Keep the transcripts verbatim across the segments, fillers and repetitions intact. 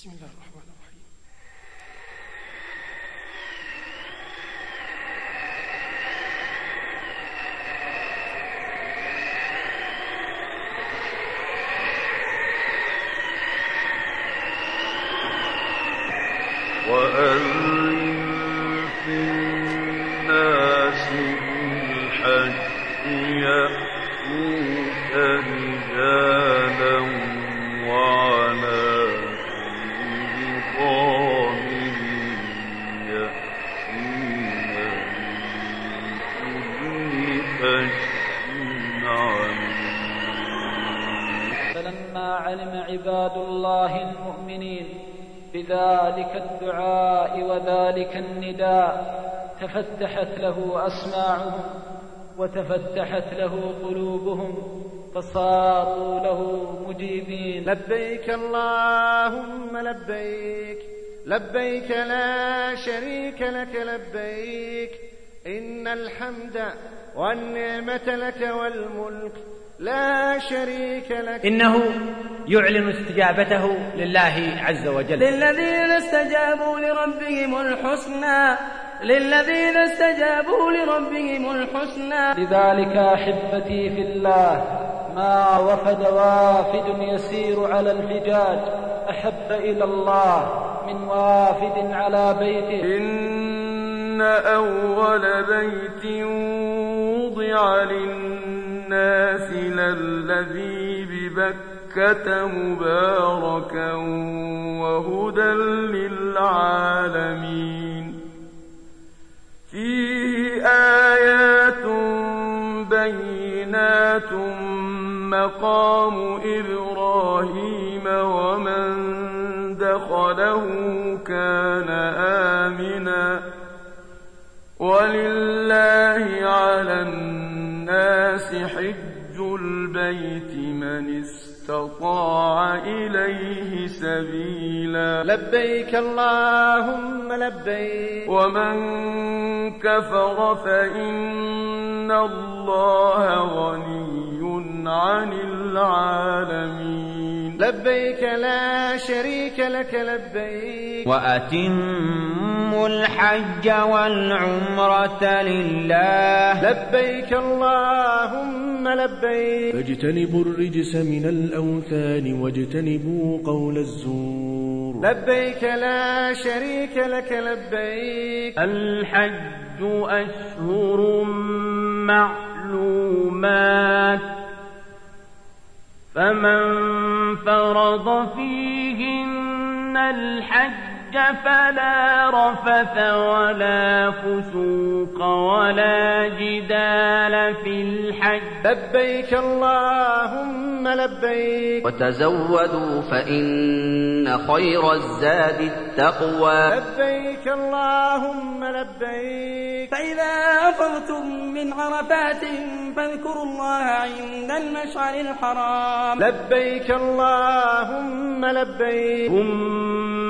بسم الله الرحمن الرحيم. وأذن في الناس بالحج يأتوك رجالا وعلى كل ضامر يأتين من كل فج عميق. فلما علم عباد الله المؤمنين بذلك الدعاء وذلك النداء تفتحت له أسماعهم وتفتحت له قلوبهم فصاروا له مجيبين. لبيك اللهم لبيك لبيك لا شريك لك لبيك إن الحمد والنعمة لك والملك لا شريك لك. إنه يعلن استجابته لله عز وجل. للذين استجابوا لربهم الحسنى للذين استجابوا لربهم الحسنى. لذلك أحبتي في الله ما وفد وافد يسير على الحجاج أحب إلى الله من وافد على بيته. إن أول بيت وضع للناس للذي ببكة مباركا وهدى للعالمين فيه آيات بينات مقام إبراهيم ومن دخله كان آمنا ولله على الناس حج البيت من استطاع إليه سبيلا. لبيك اللهم لبيك ومن كفر فإن الله غني عن العالمين. لبيك لا شريك لك لبيك وأتموا الحج والعمرة لله. لبيك اللهم لبيك فاجتنبوا الرجس من الأوثان واجتنبوا قول الزور. لبيك لا شريك لك لبيك. الحج أشهر معلومات فمن فرض فيهن الحج فلا رفث ولا فسوق ولا جدال في الحج. لبيك اللهم لبيك وتزودوا فإن خير الزاد التقوى. لبيك اللهم لبيك. فإذا أفضتم من عرفات فاذكروا الله عند المشعر الحرام. لبيك اللهم لبيك. ثم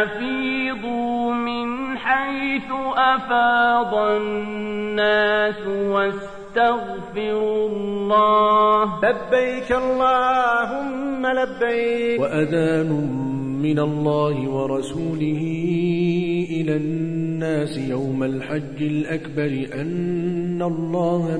أفيضوا من حيث أفاض الناس واستغفروا الله. لبيك اللهم لبيك. وأذان من الله ورسوله إلى الناس يوم الحج الأكبر أن الله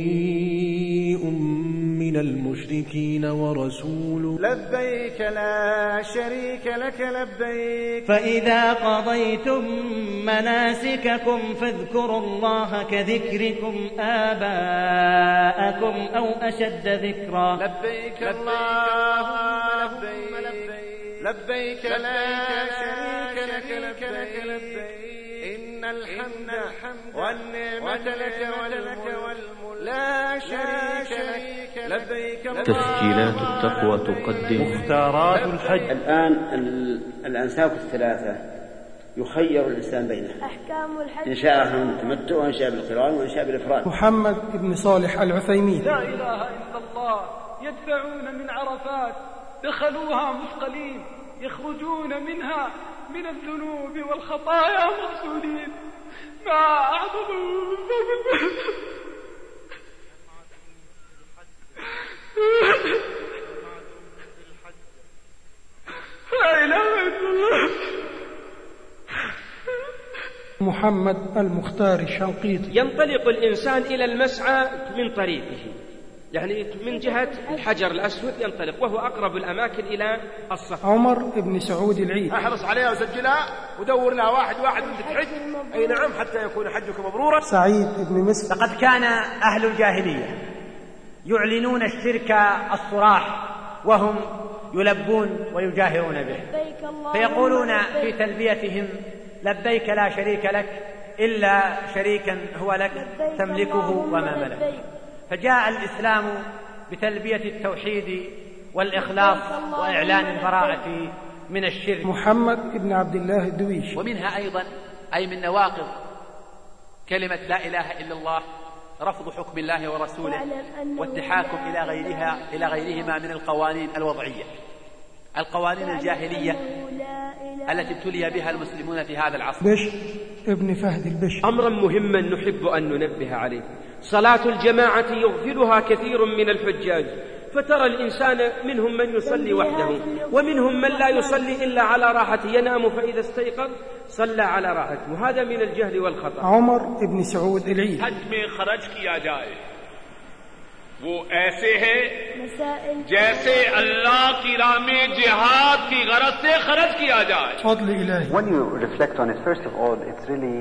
بريء من المشركين ورسوله. لبيك لا شريك لك لبيك. فإذا قضيتم مناسككم فاذكروا الله كذكركم آباءكم أو أشد ذكرا. لبيك اللهم لبيك لبيك لا شريك لك لبيك إن الحمد والنعمة لك والملك لا شريك لك. لبيك. تسجيلات التقوى تقدم مختارات الحج. الآن الأنساك الثلاثة يخير الإنسان بينها أحكام الحج إن شاء بالتمتع وإن شاء بالقران وإن شاء بالإفراد. محمد بن صالح العثيمين. لا إله إلا الله يدفعون من عرفات دخلوها مثقلين يخرجون منها من الذنوب والخطايا مغسولين. ما أعظم لا إله إلا الله. محمد المختار الشنقيطي. ينطلق الإنسان إلى المسعى من طريقه، يعني من جهة الحجر الأسود ينطلق، وهو أقرب الأماكن إلى الصفا. عمر بن سعود العيد. احرص عليها وسجلها ودور لها واحد واحد وانت تحج. أي نعم، حتى يكون حجك مبرورا. سعيد بن مسلم. لقد كان أهل الجاهلية يعلنون الشرك الصراح وهم يلبون ويجاهرون به، فيقولون في تلبيتهم: لبيك لا شريك لك إلا شريكا هو لك تملكه وما ملك. فجاء الإسلام بتلبية التوحيد والإخلاص وإعلان البراءة من الشرك. محمد بن عبد الله الدويش. ومنها أيضا أي من نواقض كلمة لا إله إلا الله رفض حكم الله ورسوله والتحاكم إلى غيرها إلى غيرهما من القوانين الوضعية، القوانين الجاهلية التي ابتلي بها المسلمون في هذا العصر. بشر ابن فهد البشر. أمرا مهما نحب أن ننبه عليه: صلاة الجماعة يغفلها كثير من الحجاج، فترى الإنسان منهم من يصلي وحده ومنهم من لا يصلي إلا على راحته، ينام فإذا استيقظ صلى على راحته، وهذا من الجهل والخطأ. عمر بن سعود العيد. حج में खर्च किया जाए वो ऐसे है जैसे अल्लाह की राह में जिहाद की गरज से खर्च किया जाए. فضل إلهي. When you reflect on it, first of all, it really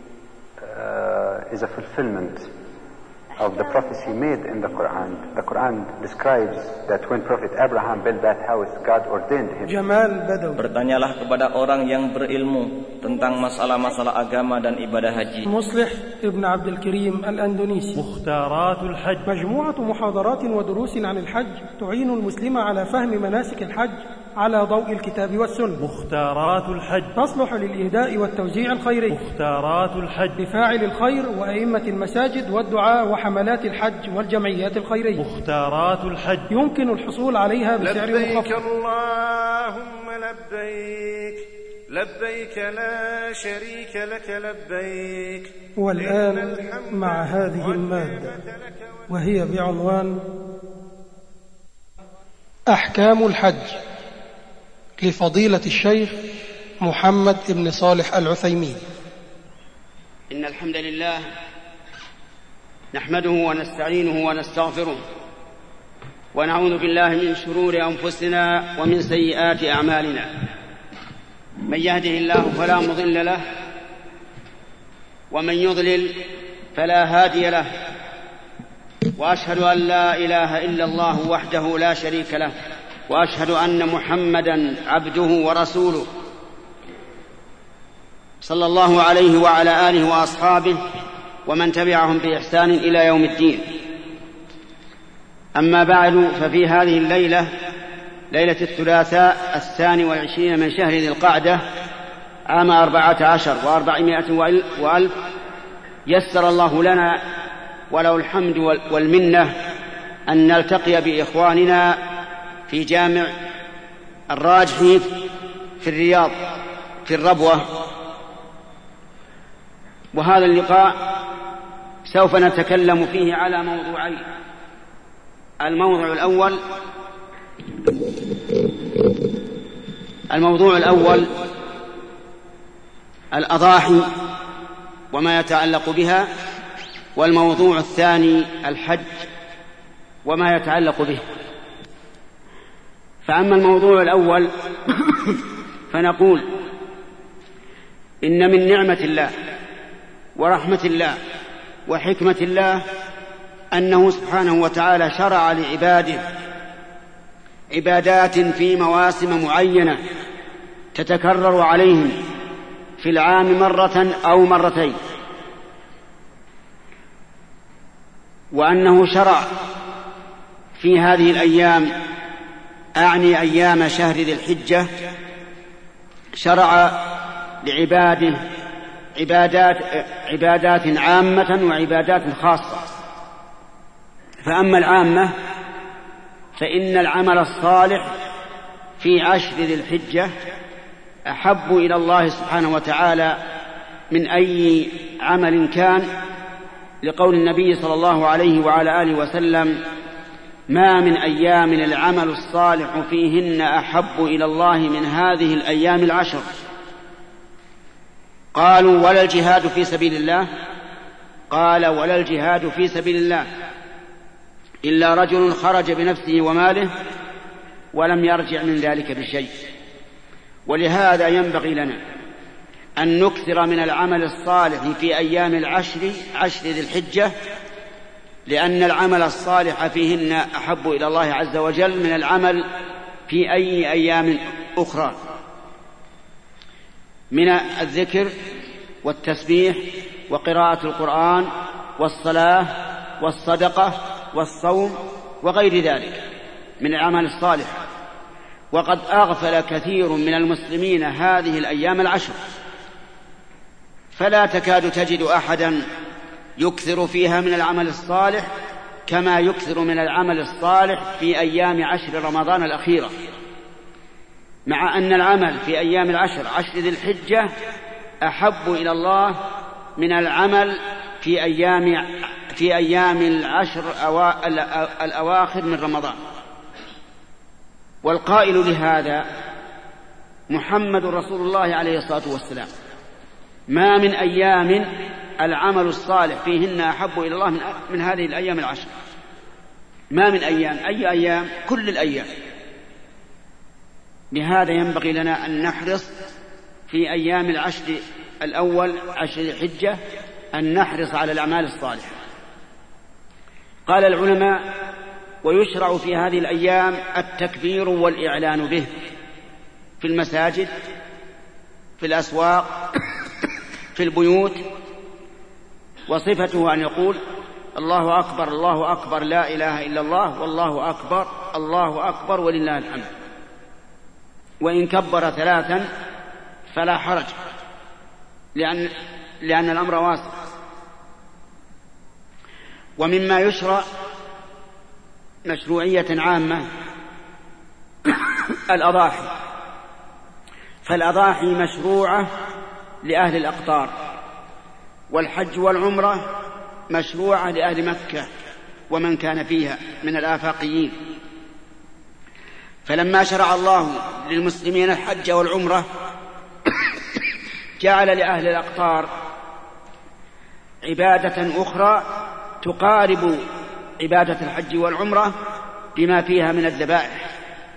uh, is a fulfillment of the prophecy made in the Quran. The Quran describes that when Prophet Abraham built that house, God ordained him. Jamal Badawi. Bertanyalah kepada orang yang berilmu tentang masalah-masalah agama dan ibadah haji. مصلح ابن عبد الكريم الأندونيسي. مختارات الحج. مجموعة محاضرات ودروس عن الحج تعين المسلم على فهم مناسك الحج على ضوء الكتاب والسنة. مختارات الحج تصلح للإهداء والتوزيع الخيري. مختارات الحج لفاعل الخير وأئمة المساجد والدعاء وحملات الحج والجمعيات الخيرية. مختارات الحج يمكن الحصول عليها بسعر مخفض. لبيك اللهم لبيك لبيك لا شريك لك لبيك. والآن مع هذه المادة وهي بعنوان أحكام الحج لفضيلة الشيخ محمد بن صالح العثيمين. إن الحمد لله نحمده ونستعينه ونستغفره ونعوذ بالله من شرور أنفسنا ومن سيئات أعمالنا. من يهده الله فلا مضل له ومن يضلل فلا هادي له، وأشهد أن لا إله إلا الله وحده لا شريك له، وأشهد أن محمدا عبده ورسوله صلى الله عليه وعلى آله وأصحابه ومن تبعهم بإحسان إلى يوم الدين. أما بعد، ففي هذه الليلة ليلة الثلاثاء الثاني والعشرين من شهر ذي القعدة عام أربعة عشر وأربعمائة وألف يسر الله لنا وله الحمد والمنة أن نلتقي بإخواننا في جامع الراجحي في الرياض في الربوة. وهذا اللقاء سوف نتكلم فيه على موضوعين: الموضوع الأول الموضوع الأول الأضاحي وما يتعلق بها، والموضوع الثاني الحج وما يتعلق به. فأما الموضوع الأول فنقول إن من نعمة الله ورحمة الله وحكمة الله أنه سبحانه وتعالى شرع لعباده عبادات في مواسم معينة تتكرر عليهم في العام مرة أو مرتين، وأنه شرع في هذه الأيام، أعني أيام شهر ذي الحجة، شرع لعباده عبادات, عبادات عامة وعبادات خاصة. فأما العامة فإن العمل الصالح في عشر ذي الحجة أحب إلى الله سبحانه وتعالى من أي عمل كان، لقول النبي صلى الله عليه وعلى آله وسلم: ما من أيام العمل الصالح فيهن أحب إلى الله من هذه الأيام العشر. قالوا ولا الجهاد في سبيل الله؟ قال ولا الجهاد في سبيل الله إلا رجل خرج بنفسه وماله ولم يرجع من ذلك بشيء. ولهذا ينبغي لنا أن نكثر من العمل الصالح في أيام العشر عشر ذي الحجة، لأن العمل الصالح فيهن أحب إلى الله عز وجل من العمل في أي أيام أخرى من الذكر والتسبيح وقراءة القرآن والصلاة والصدقة والصوم وغير ذلك من الأعمال الصالحة. وقد أغفل كثير من المسلمين هذه الأيام العشر، فلا تكاد تجد أحدا يكثر فيها من العمل الصالح كما يكثر من العمل الصالح في أيام عشر رمضان الأخيرة، مع أن العمل في أيام العشر عشر ذي الحجة أحب إلى الله من العمل في أيام في أيام العشر الأواخر من رمضان. والقائل لهذا محمد رسول الله عليه الصلاة والسلام: ما من أيام العمل الصالح فيهن أحب إلى الله من, من هذه الأيام العشر. ما من أيام، أي أيام؟ كل الأيام. لهذا ينبغي لنا أن نحرص في أيام العشر الأول عشر الحجة أن نحرص على الأعمال الصالحة. قال العلماء: ويشرع في هذه الأيام التكبير والإعلان به في المساجد، في الأسواق، في البيوت. وصفته أن يقول: الله أكبر الله أكبر لا إله إلا الله والله أكبر الله أكبر ولله الحمد. وإن كبر ثلاثا فلا حرج، لأن, لأن الأمر واسع. ومما يشرع مشروعية عامة الأضاحي، فالأضاحي مشروعة لأهل الأقطار، والحج والعمرة مشروعة لأهل مكة ومن كان فيها من الآفاقيين. فلما شرع الله للمسلمين الحج والعمرة جعل لأهل الأقطار عبادة أخرى تقارب عبادة الحج والعمرة بما فيها من الذبائح.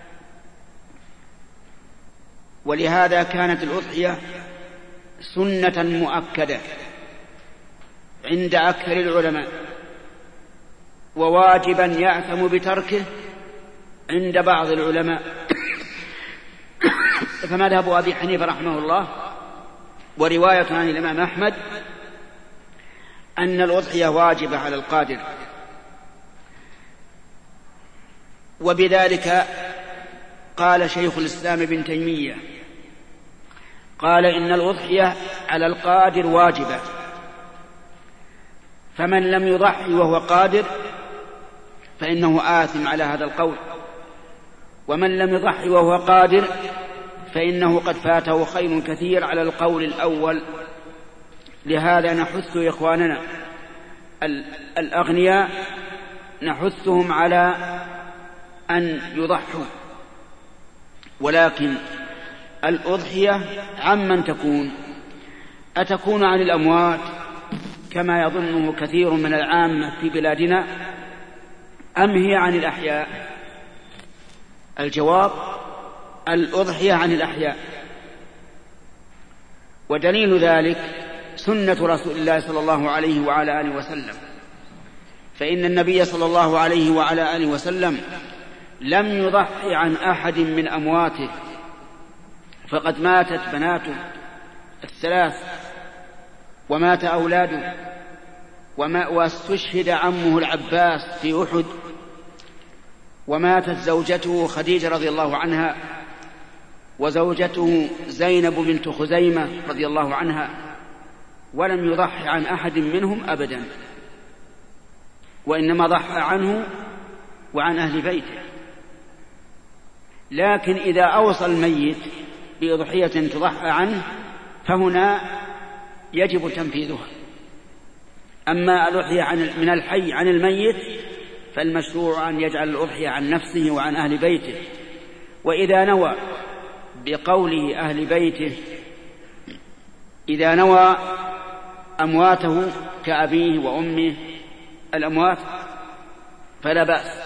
ولهذا كانت الأضحية سنة مؤكدة عند أكثر العلماء، وواجبا يأثم بتركه عند بعض العلماء. فمذهب أبي حنيفة رحمه الله ورواية عن الإمام أحمد أن الأضحية واجبة على القادر، وبذلك قال شيخ الإسلام ابن تيمية، قال: إن الأضحية على القادر واجبة، فمن لم يضحي وهو قادر فإنه آثم على هذا القول، ومن لم يضحي وهو قادر فإنه قد فاته خير كثير على القول الأول. لهذا نحث إخواننا الأغنياء نحثهم على أن يضحوا، ولكن الأضحية عمن تكون؟ أتكون عن الأموات كما يظنه كثير من العامة في بلادنا، أم هي عن الأحياء؟ الجواب: الأضحية عن الأحياء. ودليل ذلك سنة رسول الله صلى الله عليه وعلى آله وسلم، فإن النبي صلى الله عليه وعلى آله وسلم لم يضحي عن أحد من أمواته، فقد ماتت بناته الثلاث ومات أولاده وما واستشهد عمه العباس في أحد، وماتت زوجته خديجة رضي الله عنها وزوجته زينب بنت خزيمة رضي الله عنها، ولم يضحي عن أحد منهم أبدا، وإنما ضحى عنه وعن أهل بيته. لكن إذا أوصى الميت بأضحية تضحى عنه فهنا يجب تنفيذها. أما الأضحية من الحي عن الميت فالمشروع أن يجعل الأضحية عن نفسه وعن أهل بيته، وإذا نوى بقوله أهل بيته إذا نوى أمواته كأبيه وأمه الأموات فلا بأس.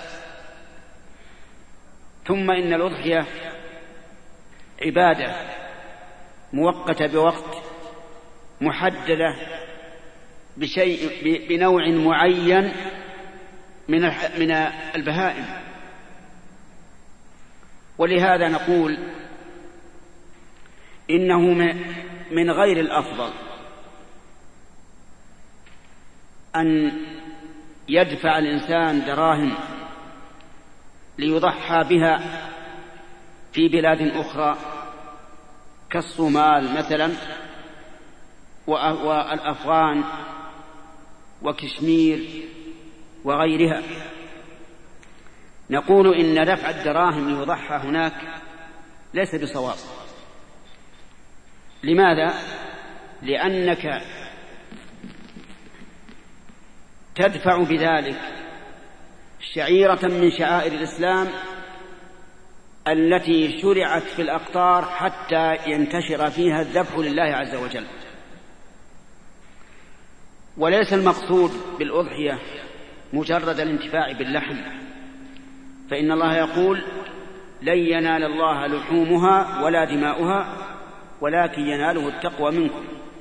ثم إن الأضحية عبادة مؤقتة بوقت محددة بشيء بنوع معين من من البهائم، ولهذا نقول إنه من غير الأفضل أن يدفع الإنسان دراهم ليضحى بها في بلاد أخرى كالصومال مثلا والأفغان وكشمير وغيرها. نقول إن دفع الدراهم ليضحى هناك ليس بصواب. لماذا؟ لأنك تدفع بذلك شعيرة من شعائر الإسلام التي شرعت في الأقطار حتى ينتشر فيها الذبح لله عز وجل. وليس المقصود بالأضحية مجرد الانتفاع باللحم، فإن الله يقول لن ينال الله لحومها ولا دماؤها ولكن يناله التقوى منكم.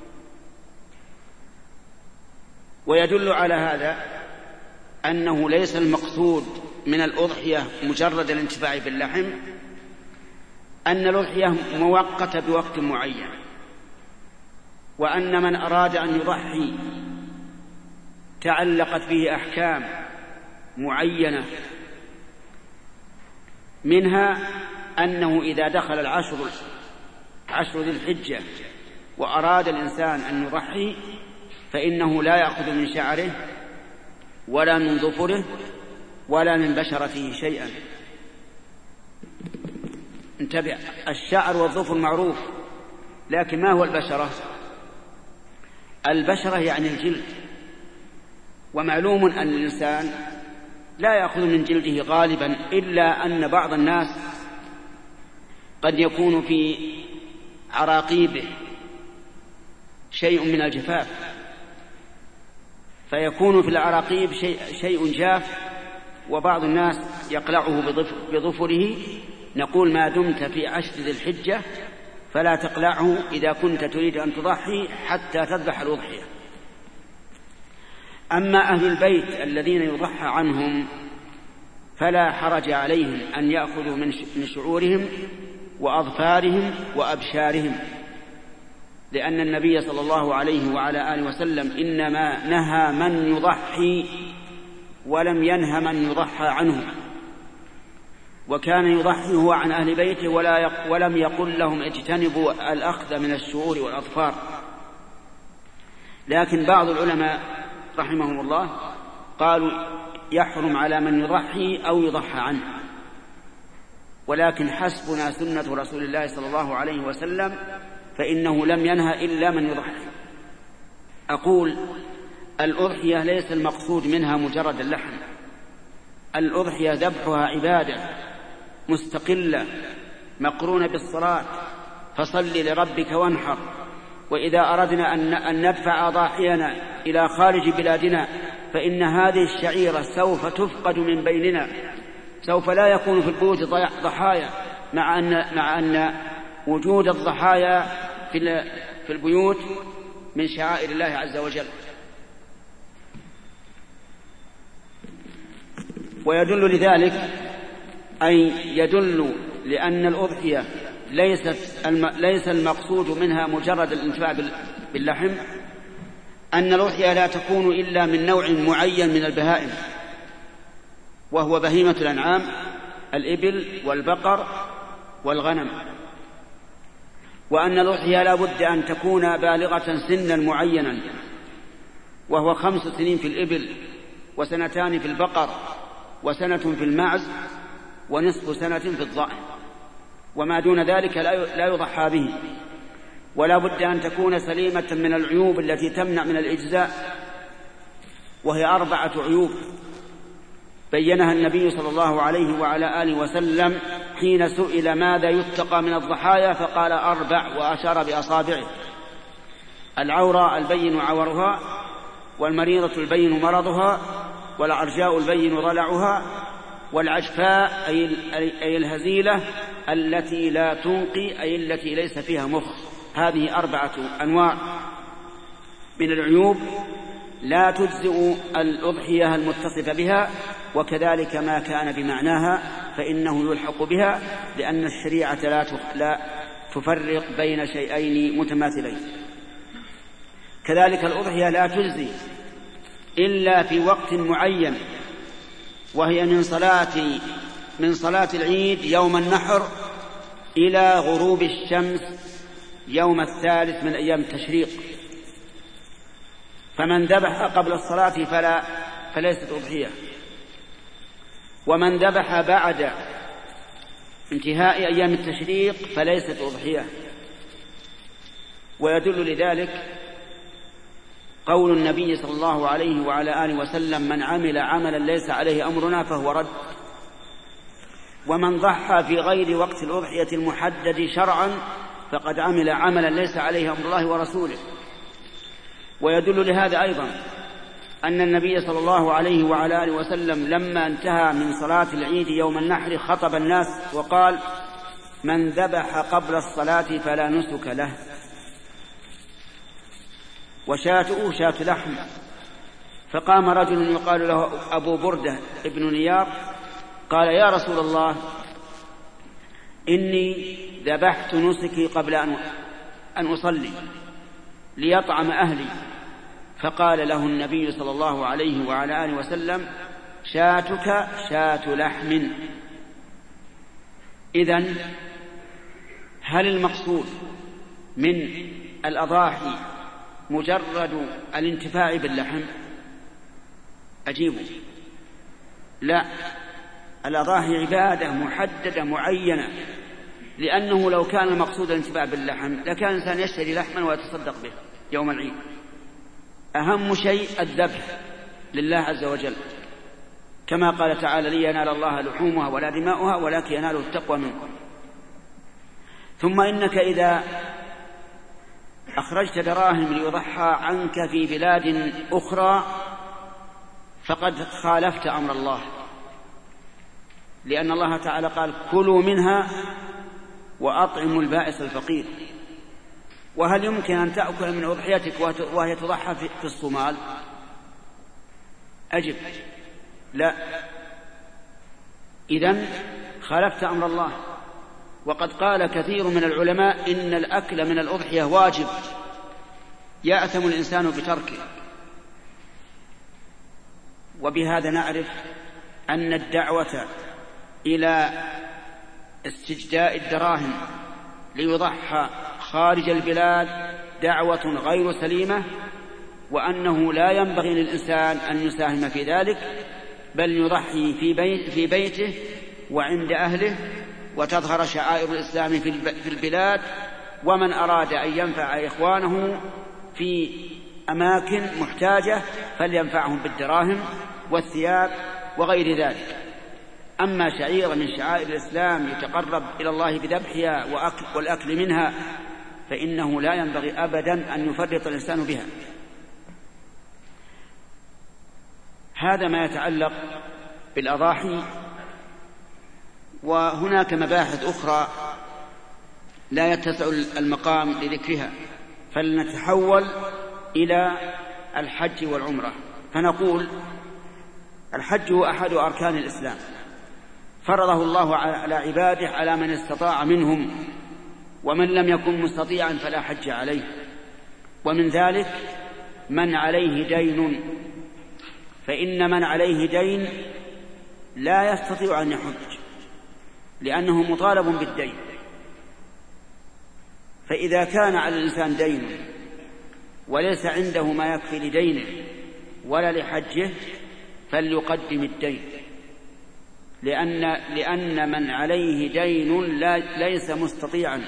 ويدل على هذا أنه ليس المقصود من الأضحية مجرد الانتفاع باللحم، أن الأضحية مؤقتة بوقت معين، وأن من أراد أن يضحي تعلقت به أحكام معينة، منها أنه إذا دخل العشر عشر ذي الحجة وأراد الإنسان أن يضحي فإنه لا يأخذ من شعره ولا من ظفره ولا من بشرته شيئا. انتبه، الشعر والظفر معروف، لكن ما هو البشرة؟ البشرة يعني الجلد، ومعلوم أن الإنسان لا يأخذ من جلده غالبا، إلا أن بعض الناس قد يكون في عراقيبه شيء من الجفاف، فيكون في العراقيب شيء, شيء جاف، وبعض الناس يقلعه بظفره. نقول ما دمت في عشر ذي الحجة فلا تقلعه إذا كنت تريد أن تضحي حتى تذبح الأضحية. أما أهل البيت الذين يضحى عنهم فلا حرج عليهم أن يأخذوا من شعورهم وأظفارهم وأبشارهم، لأن النبي صلى الله عليه وعلى آله وسلم إنما نهى من يضحي ولم ينهى من يضحى عنه، وكان يضحي هو عن أهل بيته ولا ولم يقل لهم اجتنبوا الأخذ من الشعور والأظفار. لكن بعض العلماء رحمهم الله قالوا يحرم على من يضحي أو يضحى عنه، ولكن حسبنا سنة رسول الله صلى الله عليه وسلم، فإنه لم ينهى إلا من يضحي. أقول الأضحية ليس المقصود منها مجرد اللحم، الأضحية ذبحها عبادة مستقلة مقرونة بالصلاة، فصل لربك وانحر. وإذا أردنا أن ندفع أضاحينا إلى خارج بلادنا فإن هذه الشعيرة سوف تفقد من بيننا، سوف لا يكون في البيوت ضحايا، مع أن, مع أن وجود الضحايا في, في البيوت من شعائر الله عز وجل. ويدل لذلك أي يدل لأن الأضحية ليست ليس المقصود منها مجرد الانتفاع باللحم، أن الأضحية لا تكون إلا من نوع معين من البهائم، وهو بهيمة الأنعام الإبل والبقر والغنم، وأن الأضحية لا بد أن تكون بالغة سنا معينا، وهو خمس سنين في الإبل وسنتان في البقر وسنة في المعز ونصف سنة في الضأن، وما دون ذلك لا يضحى به. ولا بد أن تكون سليمة من العيوب التي تمنع من الإجزاء، وهي أربعة عيوب بينها النبي صلى الله عليه وعلى آله وسلم حين سئل ماذا يتقى من الضحايا فقال أربع وأشار بأصابعه. العورة البين عورها، والمريضة البين مرضها، والعرجاء البين ضلعها، والعجفاء أي الهزيلة التي لا تنقي أي التي ليس فيها مخ. هذه أربعة أنواع من العيوب لا تجزئ الأضحية المتصفة بها، وكذلك ما كان بمعناها فإنه يلحق بها، لأن الشريعة لا تفرق بين شيئين متماثلين. كذلك الأضحية لا تجزي إلا في وقت معين، وهي من صلاة من صلاة العيد يوم النحر إلى غروب الشمس يوم الثالث من أيام التشريق. فمن ذبح قبل الصلاة فلا فليست أضحية، ومن ذبح بعد انتهاء أيام التشريق فليست أضحية. ويدل لذلك قول النبي صلى الله عليه وعلى آله وسلم: من عمل عملا ليس عليه أمرنا فهو رد. ومن ضحى في غير وقت الأضحية المحدد شرعا فقد عمل عملا ليس عليه أمر الله ورسوله. ويدل لهذا أيضا أن النبي صلى الله عليه وعلى آله وسلم لما انتهى من صلاة العيد يوم النحر خطب الناس وقال: من ذبح قبل الصلاة فلا نسك له. وشاته شاة لحم. فقام رجل يقال له أبو بردة ابن نيار قال: يا رسول الله، إني ذبحت نسكي قبل أن أصلي ليطعم أهلي. فقال له النبي صلى الله عليه وعلى آله وسلم: شاتك شاة لحم. إذن هل المقصود من الأضاحي مجرد الانتفاع باللحم؟ أجيبوا: لا، الأضاحي عبادة محددة معينة، لأنه لو كان المقصود الانتفاع باللحم لكان الإنسان يشتري لحما ويتصدق به يوم العيد. أهم شيء الذبح لله عز وجل، كما قال تعالى: لن ينال الله لحومها ولا دماؤها ولكن يناله التقوى منكم. ثم إنك إذا أخرجت دراهم ليضحى عنك في بلاد أخرى فقد خالفت أمر الله، لأن الله تعالى قال: كلوا منها وأطعموا البائس الفقير. وهل يمكن أن تأكل من أضحيتك وهي تضحى في الصومال؟ أجب: لا. إذن خالفت أمر الله. وقد قال كثير من العلماء إن الأكل من الأضحية واجب يأثم الإنسان بتركه. وبهذا نعرف أن الدعوة إلى استجداء الدراهم ليضحى خارج البلاد دعوة غير سليمة، وأنه لا ينبغي للإنسان أن يساهم في ذلك، بل يضحي في, بيت في بيته وعند أهله، وتظهر شعائر الإسلام في البلاد. ومن أراد أن ينفع إخوانه في أماكن محتاجة فلينفعهم بالدراهم والثياب وغير ذلك. أما شعيرة من شعائر الإسلام يتقرب إلى الله بذبحها والأكل منها فإنه لا ينبغي أبدا أن يفرط الإنسان بها. هذا ما يتعلق بالأضاحي. وهناك مباحث أخرى لا يتسع المقام لذكرها، فلنتحول إلى الحج والعمرة. فنقول: الحج هو أحد أركان الإسلام، فرضه الله على عباده على من استطاع منهم، ومن لم يكن مستطيعا فلا حج عليه. ومن ذلك من عليه دين، فإن من عليه دين لا يستطيع أن يحج لأنه مطالب بالدين. فإذا كان على الإنسان دين وليس عنده ما يكفي لدينه ولا لحجه فليقدم الدين، لأن, لأن من عليه دين لا ليس مستطيعا.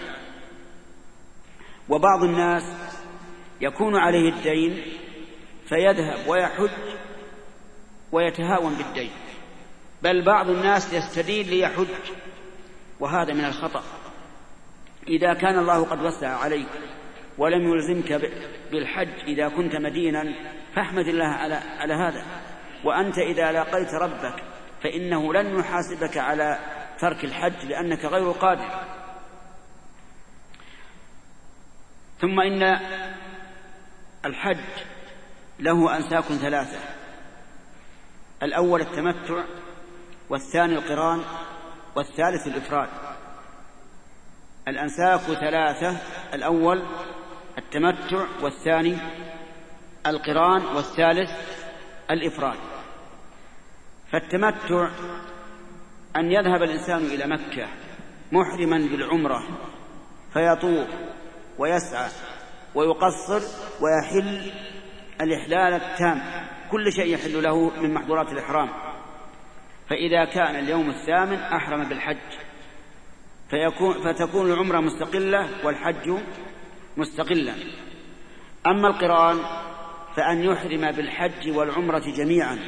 وبعض الناس يكون عليه الدين فيذهب ويحج ويتهاون بالدين، بل بعض الناس يستدين ليحج، وهذا من الخطأ. إذا كان الله قد وسع عليك ولم يلزمك بالحج إذا كنت مدينا فاحمد الله على, على هذا. وأنت إذا لاقيت ربك فإنه لن يحاسبك على ترك الحج لأنك غير قادر. ثم إن الحج له أنساك ثلاثة: الأول التمتع، والثاني القران، والثالث الإفراد. الأنساك ثلاثة: الأول التمتع، والثاني القران، والثالث الإفراد. فالتمتع أن يذهب الإنسان إلى مكة محرما بالعمرة فيطوف ويسعى ويقصر ويحل الإحلال التام، كل شيء يحل له من محظورات الإحرام. فإذا كان اليوم الثامن أحرم بالحج، فيكون فتكون العمرة مستقلة والحج مستقلا. أما القران فأن يحرم بالحج والعمرة جميعا،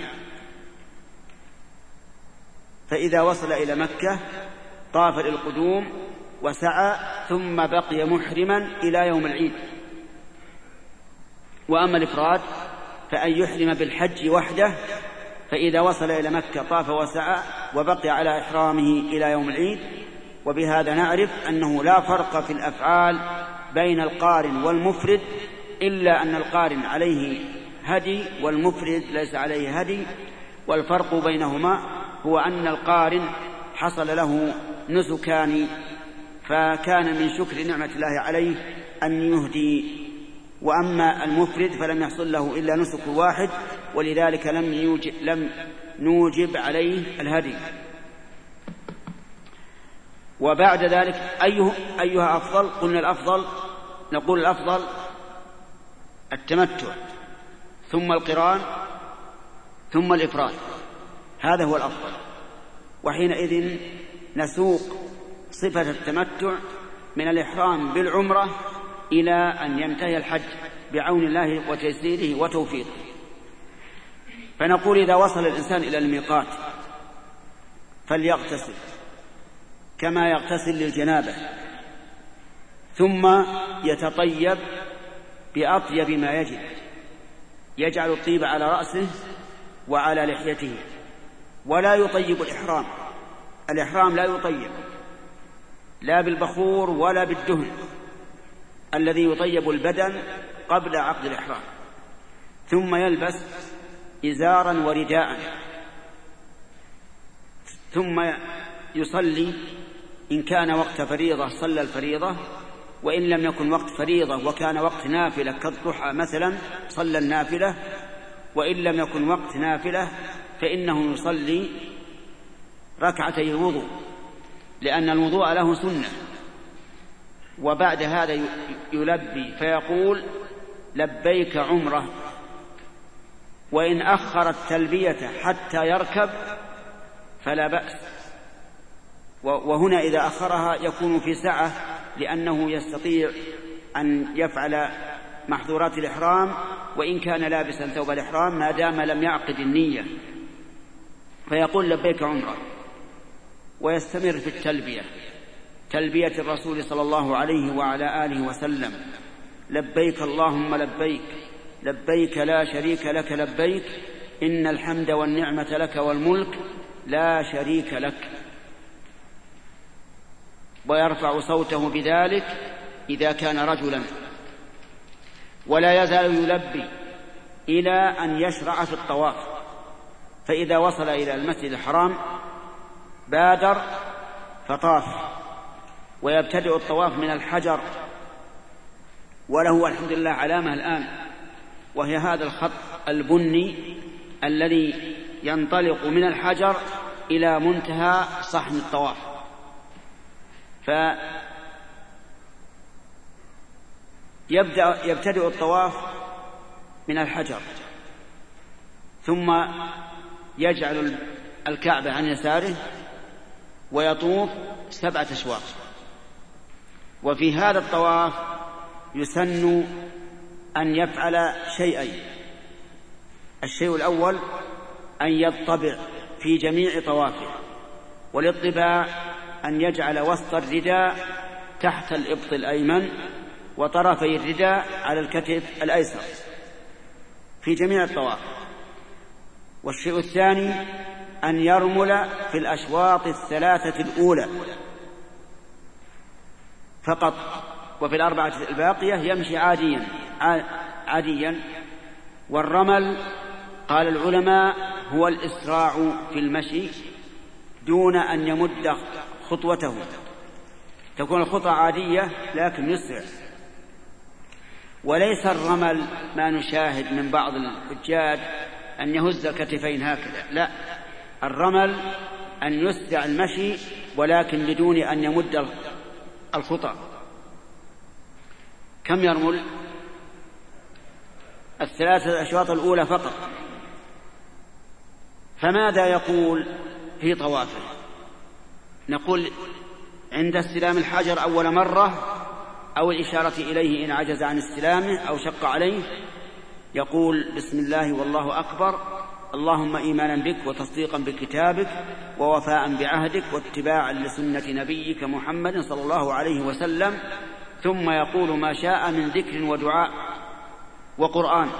فإذا وصل إلى مكة طاف للقدوم وسعى ثم بقي محرما إلى يوم العيد. وأما الإفراد فأن يحرم بالحج وحده، فإذا وصل إلى مكة طاف وسعى وبقي على إحرامه إلى يوم العيد. وبهذا نعرف أنه لا فرق في الأفعال بين القارن والمفرد، إلا أن القارن عليه هدي والمفرد ليس عليه هدي. والفرق بينهما هو أن القارن حصل له نسكان، فكان من شكر نعمة الله عليه أن يهدي، وأما المفرد فلم يحصل له إلا نسك واحد، ولذلك لم يوجب, لم نوجب عليه الهدي. وبعد ذلك أيه أيها أفضل؟ قلنا الأفضل، نقول الأفضل التمتع ثم القران ثم الإفراد، هذا هو الأفضل. وحينئذ نسوق صفة التمتع من الإحرام بالعمرة إلى أن ينتهي الحج بعون الله وتيسيره وتوفيقه. فنقول إذا وصل الإنسان إلى الميقات فليغتسل كما يغتسل للجنابة، ثم يتطيب بأطيب ما يجد، يجعل الطيب على رأسه وعلى لحيته، ولا يطيب الإحرام. الإحرام لا يطيب لا بالبخور ولا بالدهن، الذي يطيب البدن قبل عقد الإحرام. ثم يلبس إزارا ورداء، ثم يصلي إن كان وقت فريضة صلى الفريضة، وإن لم يكن وقت فريضة وكان وقت نافلة كالضحى مثلا صلى النافلة، وإن لم يكن وقت نافلة فإنه يصلي ركعتي الوضوء، لأن الوضوء له سنة. وبعد هذا يلبي فيقول لبيك عمرة، وإن أخر التلبية حتى يركب فلا بأس. وهنا إذا أخرها يكون في سعة، لأنه يستطيع أن يفعل محظورات الإحرام وإن كان لابسا ثوب الإحرام ما دام لم يعقد النية، فيقول لبيك عمرة ويستمر في التلبية، تلبية الرسول صلى الله عليه وعلى آله وسلم: لبيك اللهم لبيك، لبيك لا شريك لك لبيك، إن الحمد والنعمة لك والملك لا شريك لك. ويرفع صوته بذلك إذا كان رجلا، ولا يزال يلبي إلى أن يشرع في الطواف. فإذا وصل إلى المسجد الحرام بادر فطاف، ويبتدئ الطواف من الحجر، وله الحمد لله علامة الآن، وهي هذا الخط البني الذي ينطلق من الحجر إلى منتهى صحن الطواف. فيبدأ يبتدئ الطواف من الحجر، ثم يجعل الكعبة عن يساره ويطوف سبعة أشواط. وفي هذا الطواف يسن أن يفعل شيئين: الشيء الأول أن يطبع في جميع طوافه، والاطباع أن يجعل وسط الرداء تحت الإبط الأيمن، وطرفي الرداء على الكتف الأيسر في جميع الطواف. والشيء الثاني أن يرمل في الأشواط الثلاثة الأولى فقط، وفي الأربعة الباقية يمشي عاديا عاديا. والرمل قال العلماء هو الإسراع في المشي دون أن يمد خطوته، تكون الخطوة عادية لكن يسرع. وليس الرمل ما نشاهد من بعض الحجاج أن يهز الكتفين هكذا، لا، الرمل أن يسرع المشي ولكن بدون أن يمد الخطى. كم يرمل؟ الثلاثة الأشواط الأولى فقط. فماذا يقول في طوافه؟ نقول عند استلام الحجر أول مرة أو الإشارة إليه إن عجز عن استلامه أو شق عليه يقول بسم الله والله أكبر، اللهم إيمانا بك وتصديقا بكتابك ووفاء بعهدك واتباعا لسنة نبيك محمد صلى الله عليه وسلم، ثم يقول ما شاء من ذكر ودعاء وقرآن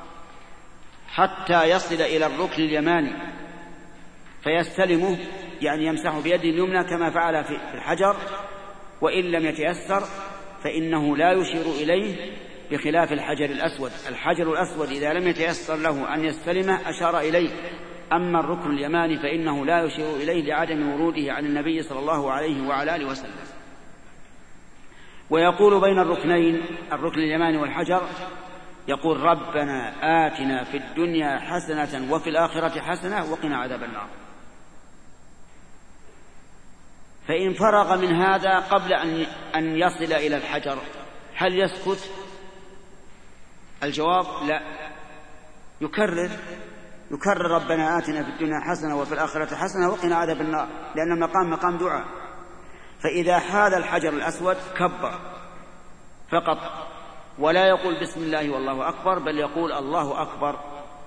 حتى يصل إلى الركن اليماني فيستلمه، يعني يمسح بيده اليمنى كما فعل في الحجر، وإن لم يتيسر فإنه لا يشير إليه بخلاف الحجر الأسود. الحجر الأسود إذا لم يتيسر له أن يستلمه أشار إليه، أما الركن اليماني فإنه لا يشير إليه لعدم وروده عن النبي صلى الله عليه وعلى آله وسلم. ويقول بين الركنين الركن اليماني والحجر يقول ربنا آتنا في الدنيا حسنة وفي الآخرة حسنة وقنا عذاب النار. فإن فرغ من هذا قبل أن يصل إلى الحجر هل يسكت؟ الجواب لا، يكرر يكرر ربنا آتنا في الدنيا حسنة وفي الآخرة حسنة وقنا عذاب النار، لأن المقام مقام دعاء. فإذا حاذ الحجر الأسود كبر فقط ولا يقول بسم الله والله أكبر، بل يقول الله أكبر.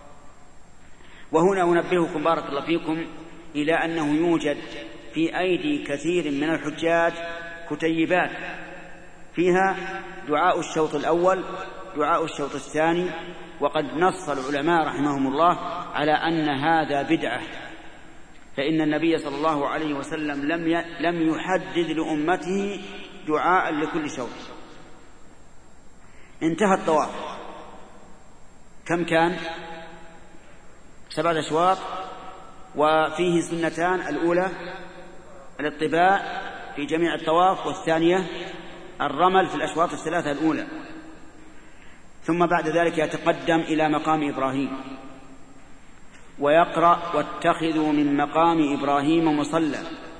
وهنا أنبهكم بارك الله فيكم إلى أنه يوجد في أيدي كثير من الحجاج كتيبات فيها دعاء الشوط الأول دعاء الشوط الثاني، وقد نص العلماء رحمهم الله على أن هذا بدعة، فإن النبي صلى الله عليه وسلم لم لم يحدد لأمته دعاء لكل شوط. انتهى الطواف، كم كان؟ سبعة أشواط، وفيه سنتان: الأولى الاطباء في جميع الطواف، والثانية الرمل في الأشواط الثلاثة الأولى. ثم بعد ذلك يتقدم إلى مقام إبراهيم ويقرأ واتخذوا من مقام إبراهيم مصلى،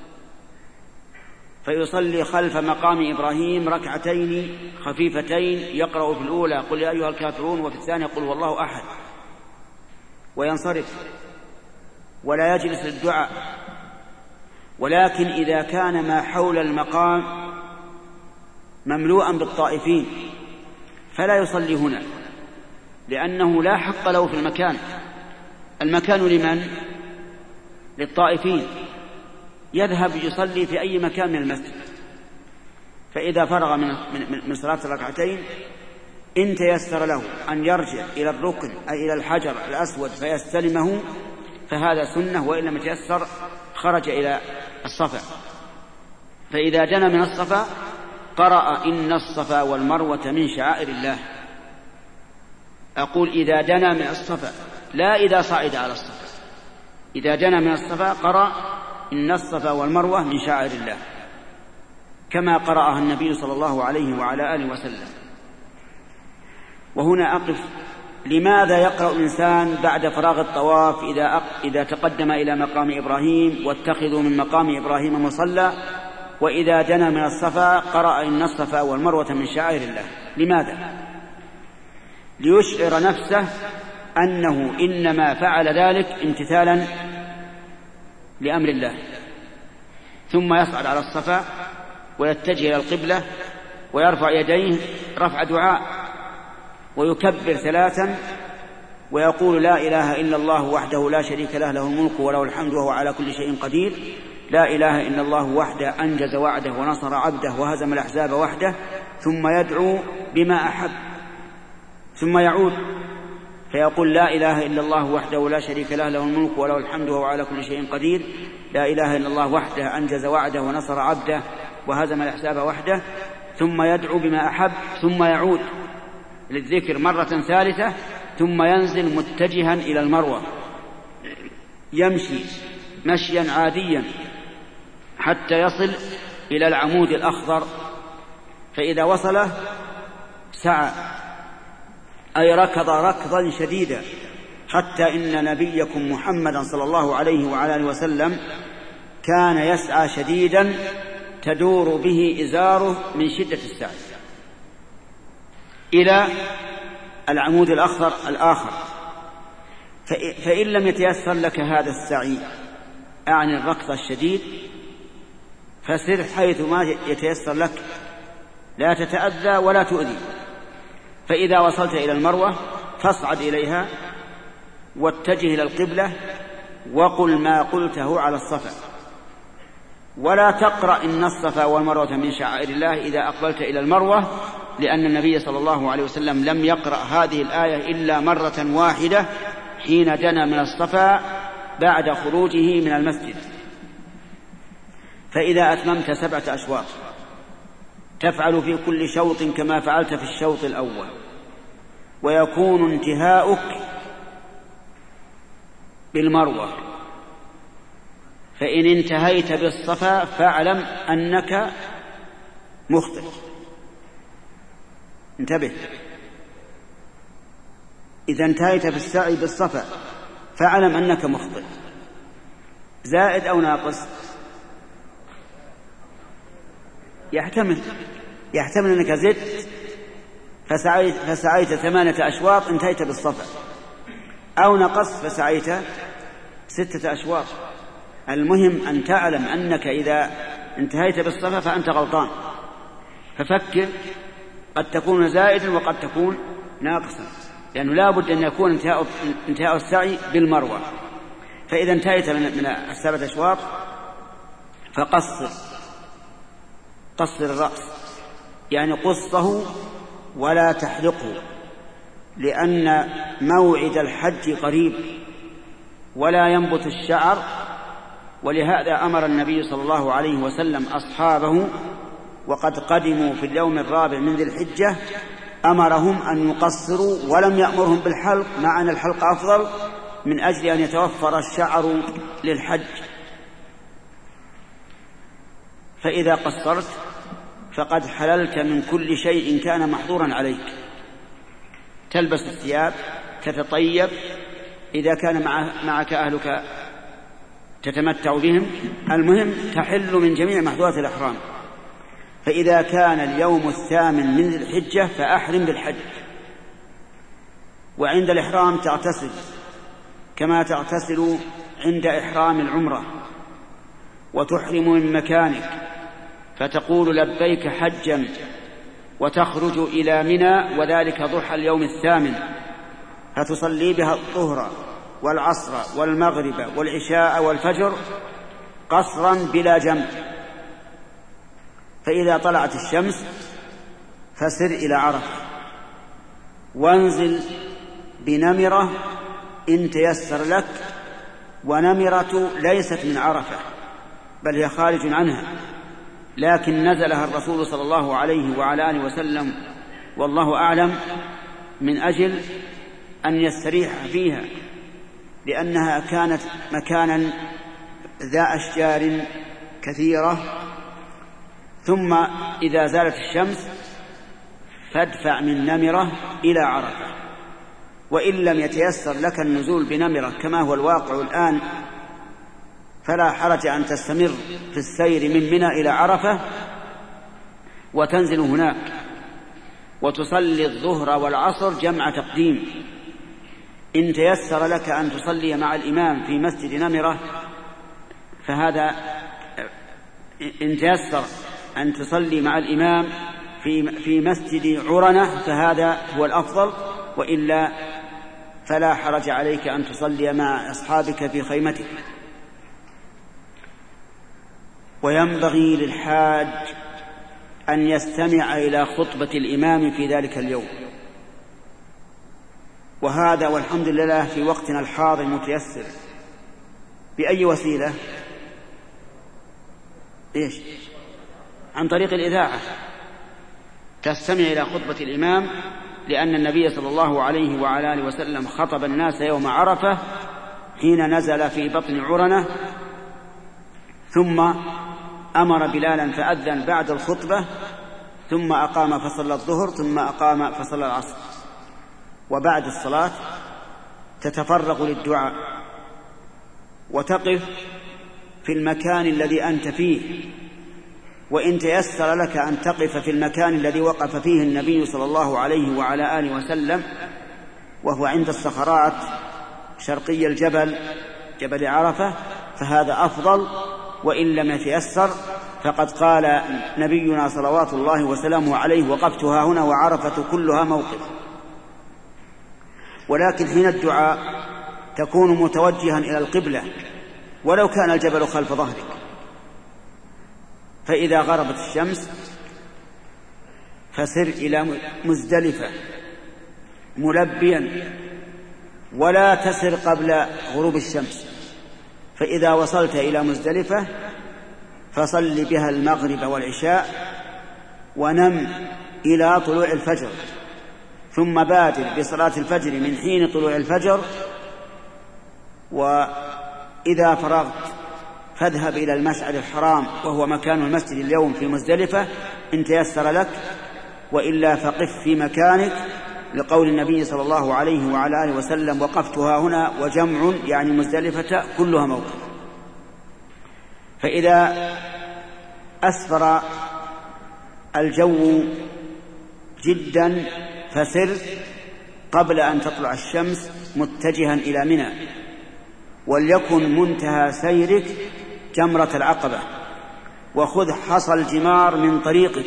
فيصلي خلف مقام إبراهيم ركعتين خفيفتين، يقرأ في الأولى قل يا أيها الكافرون وفي الثانية قل هو الله أحد، وينصرف ولا يجلس للدعاء. ولكن إذا كان ما حول المقام مملوءا بالطائفين فلا يصلي هنا، لأنه لا حق له في المكان. المكان لمن؟ للطائفين، يذهب يصلي في أي مكان من المسجد. فإذا فرغ من من صلاة الركعتين إن تيسر له أن يرجع إلى الركن أي إلى الحجر الأسود فيستلمه فهذا سنة، وإن لم يتيسر خرج إلى الصفا. فإذا دنا من الصفا قرأ إن الصفا والمروة من شعائر الله. أقول إذا دنا من الصفا، لا إذا صعد على الصفا. إذا دنا من الصفا قرأ إن الصفا والمروة من شعائر الله، كما قرأها النبي صلى الله عليه وعلى آله وسلم. وهنا أقف: لماذا يقرأ الإنسان بعد فراغ الطواف إذا, إذا تقدم إلى مقام إبراهيم واتخذوا من مقام إبراهيم مصلى، وإذا دنا من الصفا قرأ إن الصفا والمروة من شعائر الله؟ لماذا؟ ليشعر نفسه أنه إنما فعل ذلك امتثالا لأمر الله، ثم يصعد على الصفا ويتجه إلى القبلة ويرفع يديه رفع دعاء ويكبر ثلاثا ويقول لا إله إلا الله وحده لا شريك له له الملك وله الحمد وهو على كل شيء قدير، لا إله إلا الله وحده أنجز وعده ونصر عبده وهزم الأحزاب وحده، ثم يدعو بما أحب، ثم يعود فيقول لا إله إلا الله وحده لا شريك له، له الملك وله الحمد وهو على كل شيء قدير. لا إله إلا الله وحده أنجز وعده ونصر عبده وهزم الأحزاب وحده، ثم يدعو بما أحب، ثم يعود للذكر مرة ثالثة، ثم ينزل متجها إلى المروة، يمشي مشيا عاديا حتى يصل إلى العمود الأخضر، فإذا وصله سعى، أي ركض ركضا شديدا، حتى إن نبيكم محمدا صلى الله عليه وعلى آله وسلم كان يسعى شديدا تدور به إزاره من شدة السعي إلى العمود الأخضر الآخر. فإن لم يتيسر لك هذا السعي عن الركض الشديد فسر حيث ما يتيسر لك، لا تتأذى ولا تؤذي. فإذا وصلت إلى المروة فاصعد إليها واتجه إلى القبلة وقل ما قلته على الصفا، ولا تقرأ إن الصفا والمروة من شعائر الله إذا أقبلت إلى المروة، لأن النبي صلى الله عليه وسلم لم يقرأ هذه الآية إلا مرة واحدة حين دنا من الصفا بعد خروجه من المسجد. فإذا أتممت سبعة أشواط تفعل في كل شوط كما فعلت في الشوط الأول، ويكون انتهاؤك بالمروة. فإن انتهيت بالصفا فاعلم أنك مخطئ، انتبه، إذا انتهيت في السعي بالصفا فاعلم أنك مخطئ. زائد أو ناقص؟ يحتمل يحتمل أنك زدت فسعيت, فسعيت ثمانية أشواط انتهيت بالصفا، أو نقص فسعيت ستة أشواط. المهم أن تعلم أنك إذا انتهيت بالصفا فأنت غلطان، ففكر، قد تكون زائدا وقد تكون ناقصا، لأنه لا بد أن يكون انتهاء, انتهاء السعي بالمروة. فإذا انتهيت من السبعة أشواط فقصر قصر الرأس، يعني قصه ولا تحلقه، لأن موعد الحج قريب ولا ينبت الشعر. ولهذا أمر النبي صلى الله عليه وسلم أصحابه وقد قدموا في اليوم الرابع من ذي الحجة أمرهم أن يقصروا، ولم يأمرهم بالحلق، مع أن الحلق أفضل من أجل أن يتوفر الشعر للحج. فإذا قصرت فقد حللت من كل شيء كان محظورا عليك. تلبس الثياب، تتطيب، إذا كان معك أهلك تتمتع بهم، المهم تحل من جميع محظورات الإحرام. فإذا كان اليوم الثامن من ذي الحجة فأحرم بالحج، وعند الإحرام تغتسل كما تغتسل عند إحرام العمرة، وتحرم من مكانك فتقول لبيك حجا، وتخرج إلى منى وذلك ضحى اليوم الثامن، فتصلي بها الظهر والعصر والمغرب والعشاء والفجر قصرا بلا جمع. فإذا طلعت الشمس فسر إلى عرفة وانزل بنمرة إن تيسر لك، ونمرة ليست من عرفة بل هي خارج عنها، لكن نزلها الرسول صلى الله عليه وعلى آله وسلم والله أعلم من أجل أن يستريح فيها، لأنها كانت مكانا ذا أشجار كثيرة. ثم إذا زالت الشمس فادفع من نمرة إلى عرفة، وإن لم يتيسر لك النزول بنمرة كما هو الواقع الآن فلا حرج أن تستمر في السير من منى إلى عرفة وتنزل هناك وتصلي الظهر والعصر جمع تقديم. إن تيسر لك أن تصلي مع الإمام في مسجد نمرة فهذا، إن تيسر أن تصلي مع الإمام في في مسجد عرنة فهذا هو الأفضل، وإلا فلا حرج عليك أن تصلي مع أصحابك في خيمتك. وينبغي للحاج أن يستمع إلى خطبة الإمام في ذلك اليوم، وهذا والحمد لله في وقتنا الحاضر متيسر. بأي وسيلة؟ إيش؟ عن طريق الإذاعة تستمع إلى خطبة الإمام، لأن النبي صلى الله عليه وعلى آله وسلم خطب الناس يوم عرفة حين نزل في بطن عرنة، ثم أمر بلالا فأذن بعد الخطبة، ثم أقام فصلى الظهر، ثم أقام فصلى العصر. وبعد الصلاة تتفرغ للدعاء وتقف في المكان الذي أنت فيه، وإن تيسر لك أن تقف في المكان الذي وقف فيه النبي صلى الله عليه وعلى آله وسلم، وهو عند الصخرات شرقي الجبل جبل عرفة، فهذا أفضل. وإن لم يتيسر فقد قال نبينا صلوات الله وسلامه عليه: وقفتها هنا وعرفة كلها موقف. ولكن حين الدعاء تكون متوجها إلى القبلة ولو كان الجبل خلف ظهرك. فإذا غربت الشمس فسر إلى مزدلفة ملبيا، ولا تسر قبل غروب الشمس. فإذا وصلت إلى مزدلفة فصل بها المغرب والعشاء ونم إلى طلوع الفجر، ثم بادر بصلاة الفجر من حين طلوع الفجر. وإذا فرغت فاذهب إلى المشعر الحرام وهو مكان المسجد اليوم في مزدلفة إن تيسر لك، وإلا فقف في مكانك، لقول النبي صلى الله عليه وعلى آله وسلم: وقفتها هنا وجمع يعني مزدلفة كلها موقف. فإذا أسفر الجو جدا فسر قبل أن تطلع الشمس متجها إلى منى، وليكن منتهى سيرك جمرة العقبة، وخذ حصى الجمار من طريقك،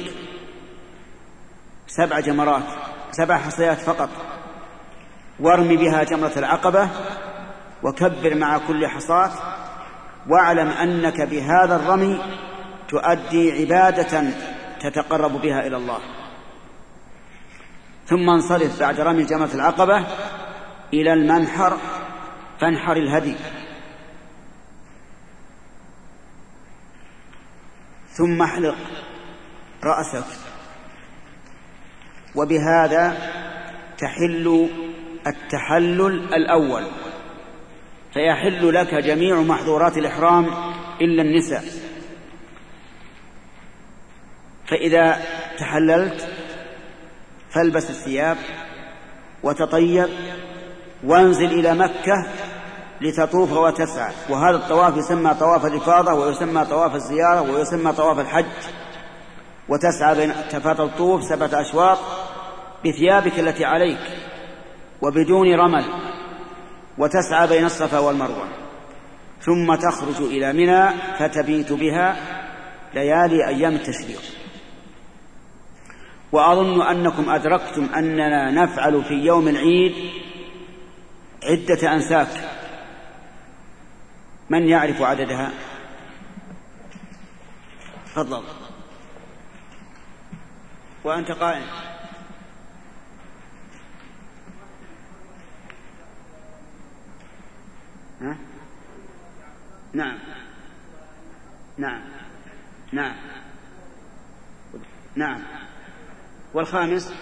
سبع جمرات سبع حصيات فقط، وارم بها جمرة العقبة، وكبر مع كل حصاة، واعلم أنك بهذا الرمي تؤدي عبادة تتقرب بها إلى الله. ثم انصرف بعد رمي جمرة العقبة إلى المنحر فانحر الهدي، ثم احلق رأسك، وبهذا تحل التحلل الأول، فيحل لك جميع محظورات الإحرام إلا النساء. فإذا تحللت فالبس الثياب وتطيب وانزل إلى مكة لتطوف وتسعى. وهذا الطواف يسمى طواف الإفاضة، ويسمى طواف الزيارة، ويسمى طواف الحج. وتسعى بين تفاضل الطوف سبعة أشواط بثيابك التي عليك وبدون رمل، وتسعى بين الصفا والمروة، ثم تخرج إلى منى فتبيت بها ليالي أيام التشريق. وأظن أنكم أدركتم أننا نفعل في يوم العيد عدة أنساك. من يعرف عددها؟ تفضل. وأنت قائم. ها؟ نعم نعم نعم نعم. والخامس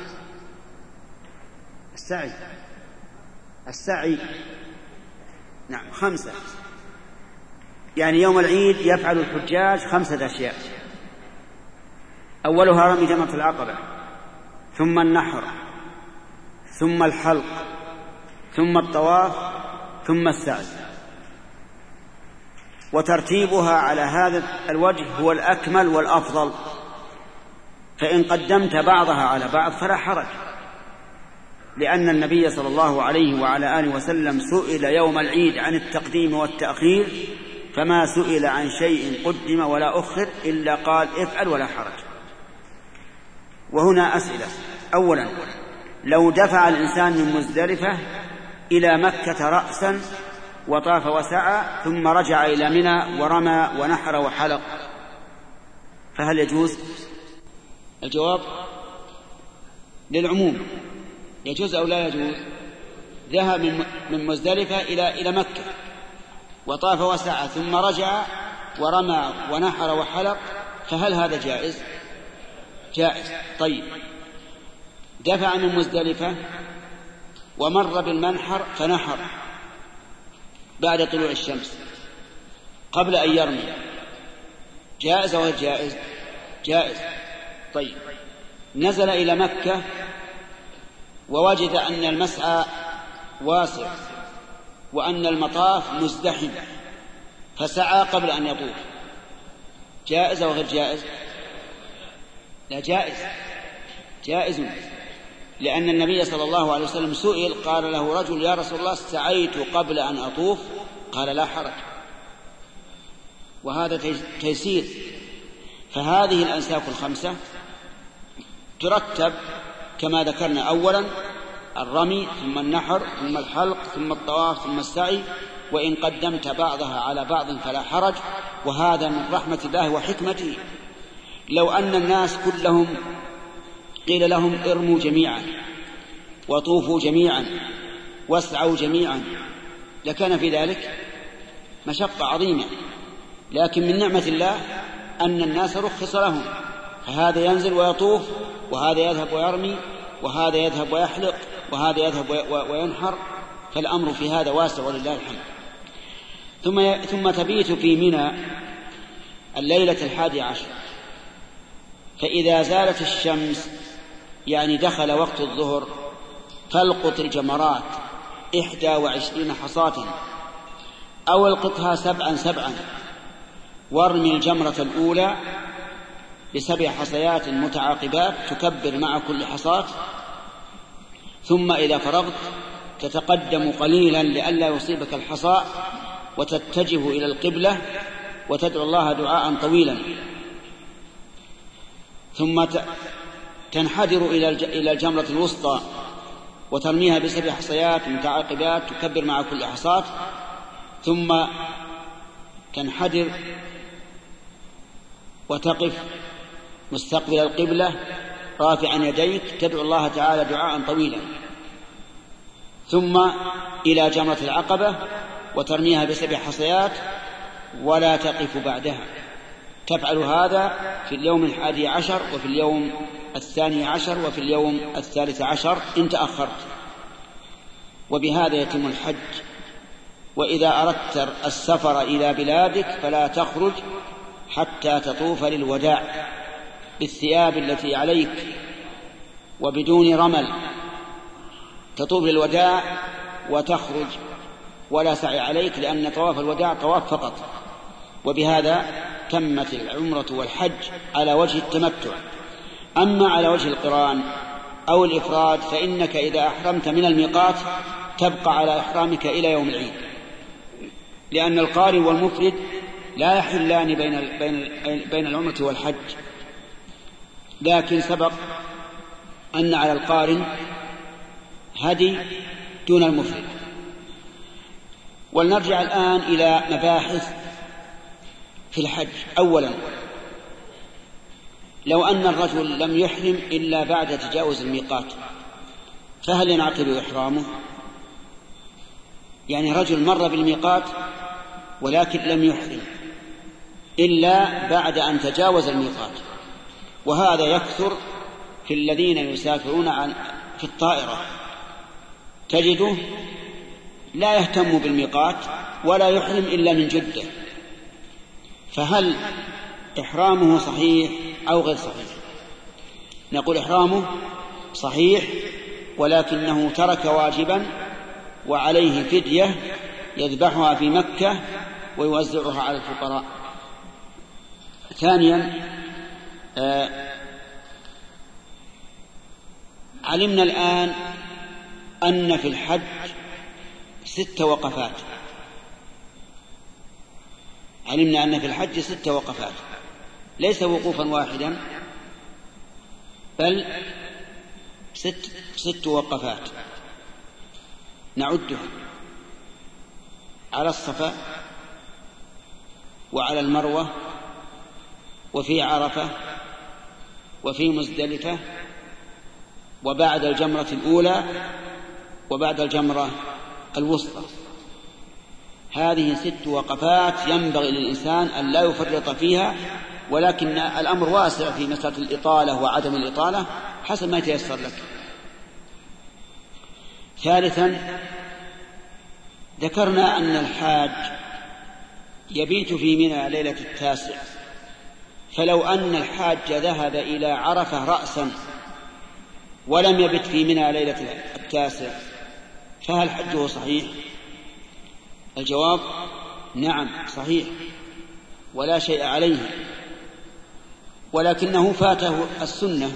السعي. السعي نعم خمسة. يعني يوم العيد يفعل الحجاج خمسة أشياء: أولها رمي جمرة العقبة، ثم النحر، ثم الحلق، ثم الطواف، ثم السعي. وترتيبها على هذا الوجه هو الأكمل والأفضل، فإن قدمت بعضها على بعض فلا حرج، لأن النبي صلى الله عليه وعلى آله وسلم سئل يوم العيد عن التقديم والتأخير، فما سئل عن شيء قدم ولا أخر إلا قال افعل ولا حرج. وهنا أسئلة. أولا، لو دفع الإنسان من مزدلفة إلى مكة رأسا وطاف وسعى ثم رجع إلى منى ورمى ونحر وحلق، فهل يجوز؟ الجواب للعموم، يجوز أو لا يجوز. ذهب من مزدلفة إلى إلى مكة وطاف وسعى ثم رجع ورمى ونحر وحلق، فهل هذا جائز؟ جائز. طيب، دفع من مزدلفة ومر بالمنحر فنحر بعد طلوع الشمس قبل أن يرمي، جائز أو غير جائز؟ جائز. طيب، نزل إلى مكة ووجد أن المسعى واسع وأن المطاف مزدحم فسعى قبل أن يطوف، جائز أو غير جائز؟ لا، جائز، جائز، لأن النبي صلى الله عليه وسلم سئل قال له رجل يا رسول الله سعيت قبل أن أطوف، قال لا حرج، وهذا تيسير. فهذه الأنساك الخمسة ترتب كما ذكرنا: أولا الرمي، ثم النحر، ثم الحلق، ثم الطواف، ثم السعي، وإن قدمت بعضها على بعض فلا حرج. وهذا من رحمة الله وحكمته. لو أن الناس كلهم قيل لهم ارموا جميعا وطوفوا جميعا واسعوا جميعا لكان في ذلك مشقة عظيمة، لكن من نعمة الله أن الناس رخص لهم، فهذا ينزل ويطوف، وهذا يذهب ويرمي، وهذا يذهب ويحلق، وهذا يذهب وينحر، فالأمر في هذا واسع ولله الحمد. ثم ثم تبيت في منى الليلة الحادية عشر، فإذا زالت الشمس يعني دخل وقت الظهر فالقط الجمرات إحدى وعشرين حصاة أو القطها سبعا سبعا، وارمي الجمرة الأولى بسبع حصيات متعاقبات تكبر مع كل حصاة، ثم إذا فرغت تتقدم قليلا لئلا يصيبك الحصاء وتتجه إلى القبلة وتدعو الله دعاء طويلا، ثم تنحدر إلى الجمرة الوسطى وترميها بسبع حصيات متعاقبات تكبر مع كل حصاة، ثم تنحدر وتقف مستقبل القبلة رافعا يديك تدعو الله تعالى دعاء طويلا، ثم إلى جمرة العقبة وترميها بسبع حصيات ولا تقف بعدها. تفعل هذا في اليوم الحادي عشر وفي اليوم الثاني عشر وفي اليوم الثالث عشر إن تأخرت. وبهذا يتم الحج. وإذا أردت السفر إلى بلادك فلا تخرج حتى تطوف للوداع بالثياب التي عليك وبدون رمل، تطوف للوداع وتخرج ولا سعي عليك، لأن طواف الوداع طواف فقط. وبهذا تمت العمرة والحج على وجه التمتع. أما على وجه القران أو الإفراد فإنك إذا أحرمت من الميقات تبقى على إحرامك إلى يوم العيد، لأن القارن والمفرد لا يحلان بين بين بين العمرة والحج. لكن سبق أن على القارن هدي دون المفرد. ولنرجع الآن إلى مباحث في الحج. أولا، لو أن الرجل لم يحرم إلا بعد تجاوز الميقات فهل ينعقد إحرامه؟ يعني رجل مر بالميقات ولكن لم يحرم إلا بعد أن تجاوز الميقات، وهذا يكثر في الذين يسافرون عن في الطائرة، تجده لا يهتم بالميقات ولا يحرم إلا من جدة، فهل إحرامه صحيح أو غير صحيح؟ نقول إحرامه صحيح، ولكنه ترك واجبا وعليه فدية يذبحها في مكة ويوزعها على الفقراء. ثانيا، آه علمنا الآن أن في الحج ست وقفات. علمنا أن في الحج ست وقفات، ليس وقوفا واحدا بل ست, ست وقفات نعدها على الصفا وعلى المروة وفي عرفة وفي مزدلفة وبعد الجمرة الأولى وبعد الجمرة الوسطى. هذه ست وقفات ينبغي للإنسان أن لا يفرط فيها، ولكن الأمر واسع في مسألة الإطالة وعدم الإطالة حسب ما يتيسر لك. ثالثا ذكرنا أن الحاج يبيت في منى ليلة التاسع، فلو أن الحاج ذهب إلى عرفة رأسا ولم يبت في منى ليلة التاسع فهل حجه صحيح؟ الجواب نعم صحيح ولا شيء عليه، ولكنه فاته السنة.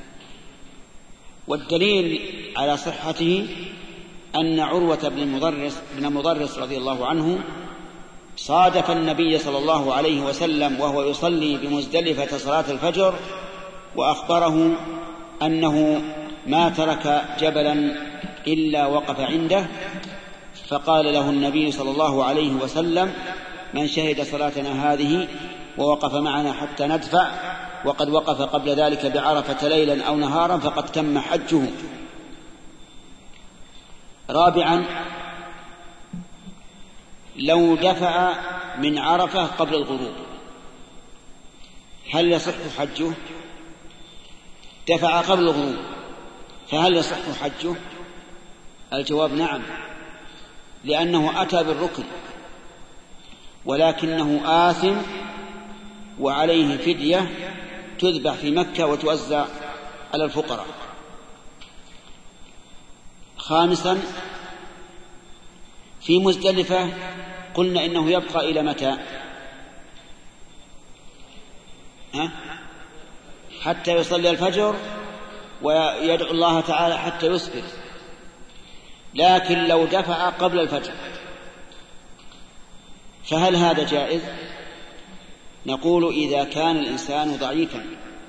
والدليل على صحته أن عروة بن مضرس بن مضرس رضي الله عنه صادف النبي صلى الله عليه وسلم وهو يصلي بمزدلفة صلاة الفجر، وأخبره أنه ما ترك جبلا إلا وقف عنده، فقال له النبي صلى الله عليه وسلم: من شهد صلاتنا هذه ووقف معنا حتى ندفع وقد وقف قبل ذلك بعرفة ليلا أو نهارا فقد تم حجه. رابعا لو دفع من عرفة قبل الغروب هل يصح حجه؟ دفع قبل الغروب فهل يصح حجه؟ الجواب نعم، لأنه أتى بالركن، ولكنه آثم وعليه فدية تذبح في مكة وتوزع على الفقراء. خامسا في مزدلفة قلنا إنه يبقى إلى متى؟ ها؟ حتى يصلي الفجر ويدعو الله تعالى حتى يسفر، لكن لو دفع قبل الفجر فهل هذا جائز؟ نقول إذا كان الإنسان ضعيفا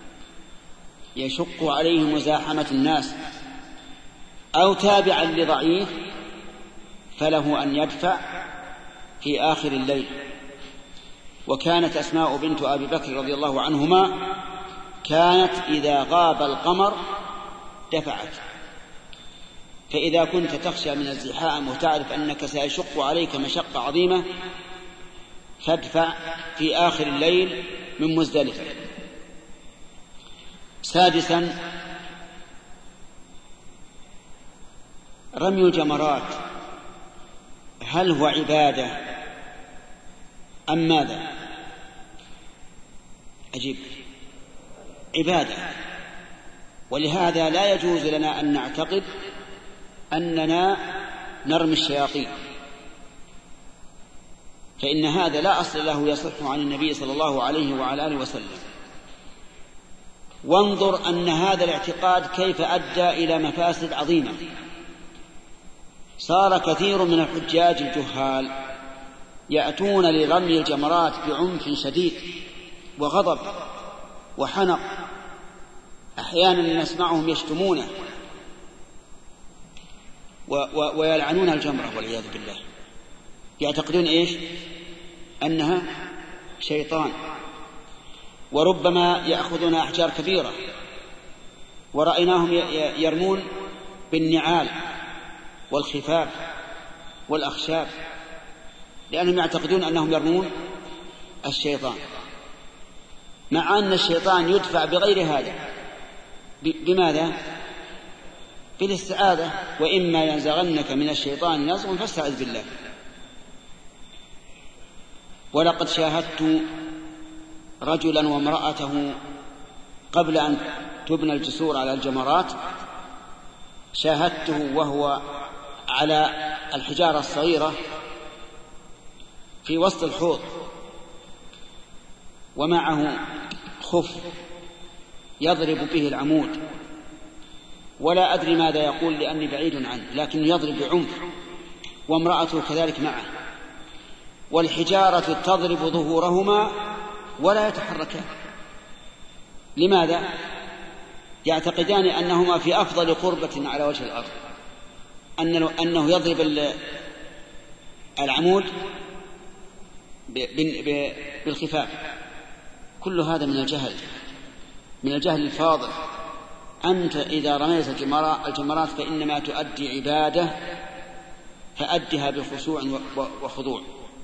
يشق عليه مزاحمة الناس أو تابعا لضعيف فله أن يدفع في آخر الليل. وكانت أسماء بنت أبي بكر رضي الله عنهما كانت إذا غاب القمر دفعت، فإذا كنت تخشى من الزحام وتعرف أنك سيشق عليك مشقة عظيمة فادفع في آخر الليل من مزدلفة. سادسا رمي الجمرات هل هو عبادة أم ماذا؟ أجيب عبادة، ولهذا لا يجوز لنا أن نعتقد أننا نرمي الشياطين، فإن هذا لا أصل له يصح عن النبي صلى الله عليه وعلى آله وسلم. وانظر أن هذا الاعتقاد كيف أدى إلى مفاسد عظيمة. صار كثير من الحجاج الجهال يأتون لرمي الجمرات بعنف شديد وغضب وحنق، أحيانا نسمعهم يشتمونه ويلعنون الجمرة والعياذ بالله، يعتقدون إيش؟ أنها شيطان. وربما يأخذون أحجار كبيرة، ورأيناهم يرمون بالنعال والخفاف والأخشاب، لأنهم يعتقدون أنهم يرمون الشيطان، مع أن الشيطان يدفع بغير هذا. بماذا؟ بالاستعاذة، وإما ينزغنك من الشيطان نزغ فاستعذ بالله. ولقد شاهدت رجلا وامرأته قبل أن تبنى الجسور على الجمرات، شاهدته وهو على الحجارة الصغيرة في وسط الحوض ومعه خف يضرب به العمود، ولا أدري ماذا يقول لأني بعيد عنه، لكن يضرب بعنف، وامرأته كذلك معه، والحجارة تضرب ظهورهما ولا يتحركان. لماذا؟ يعتقدان أنهما في أفضل قربة على وجه الأرض، أنه يضرب العمود بالخفاف كل هذا من الجهل، من الجهل الفاضل. أنت إذا رميت الجمرات فإنما تؤدي عبادة، فأدها بخشوع وخضوع.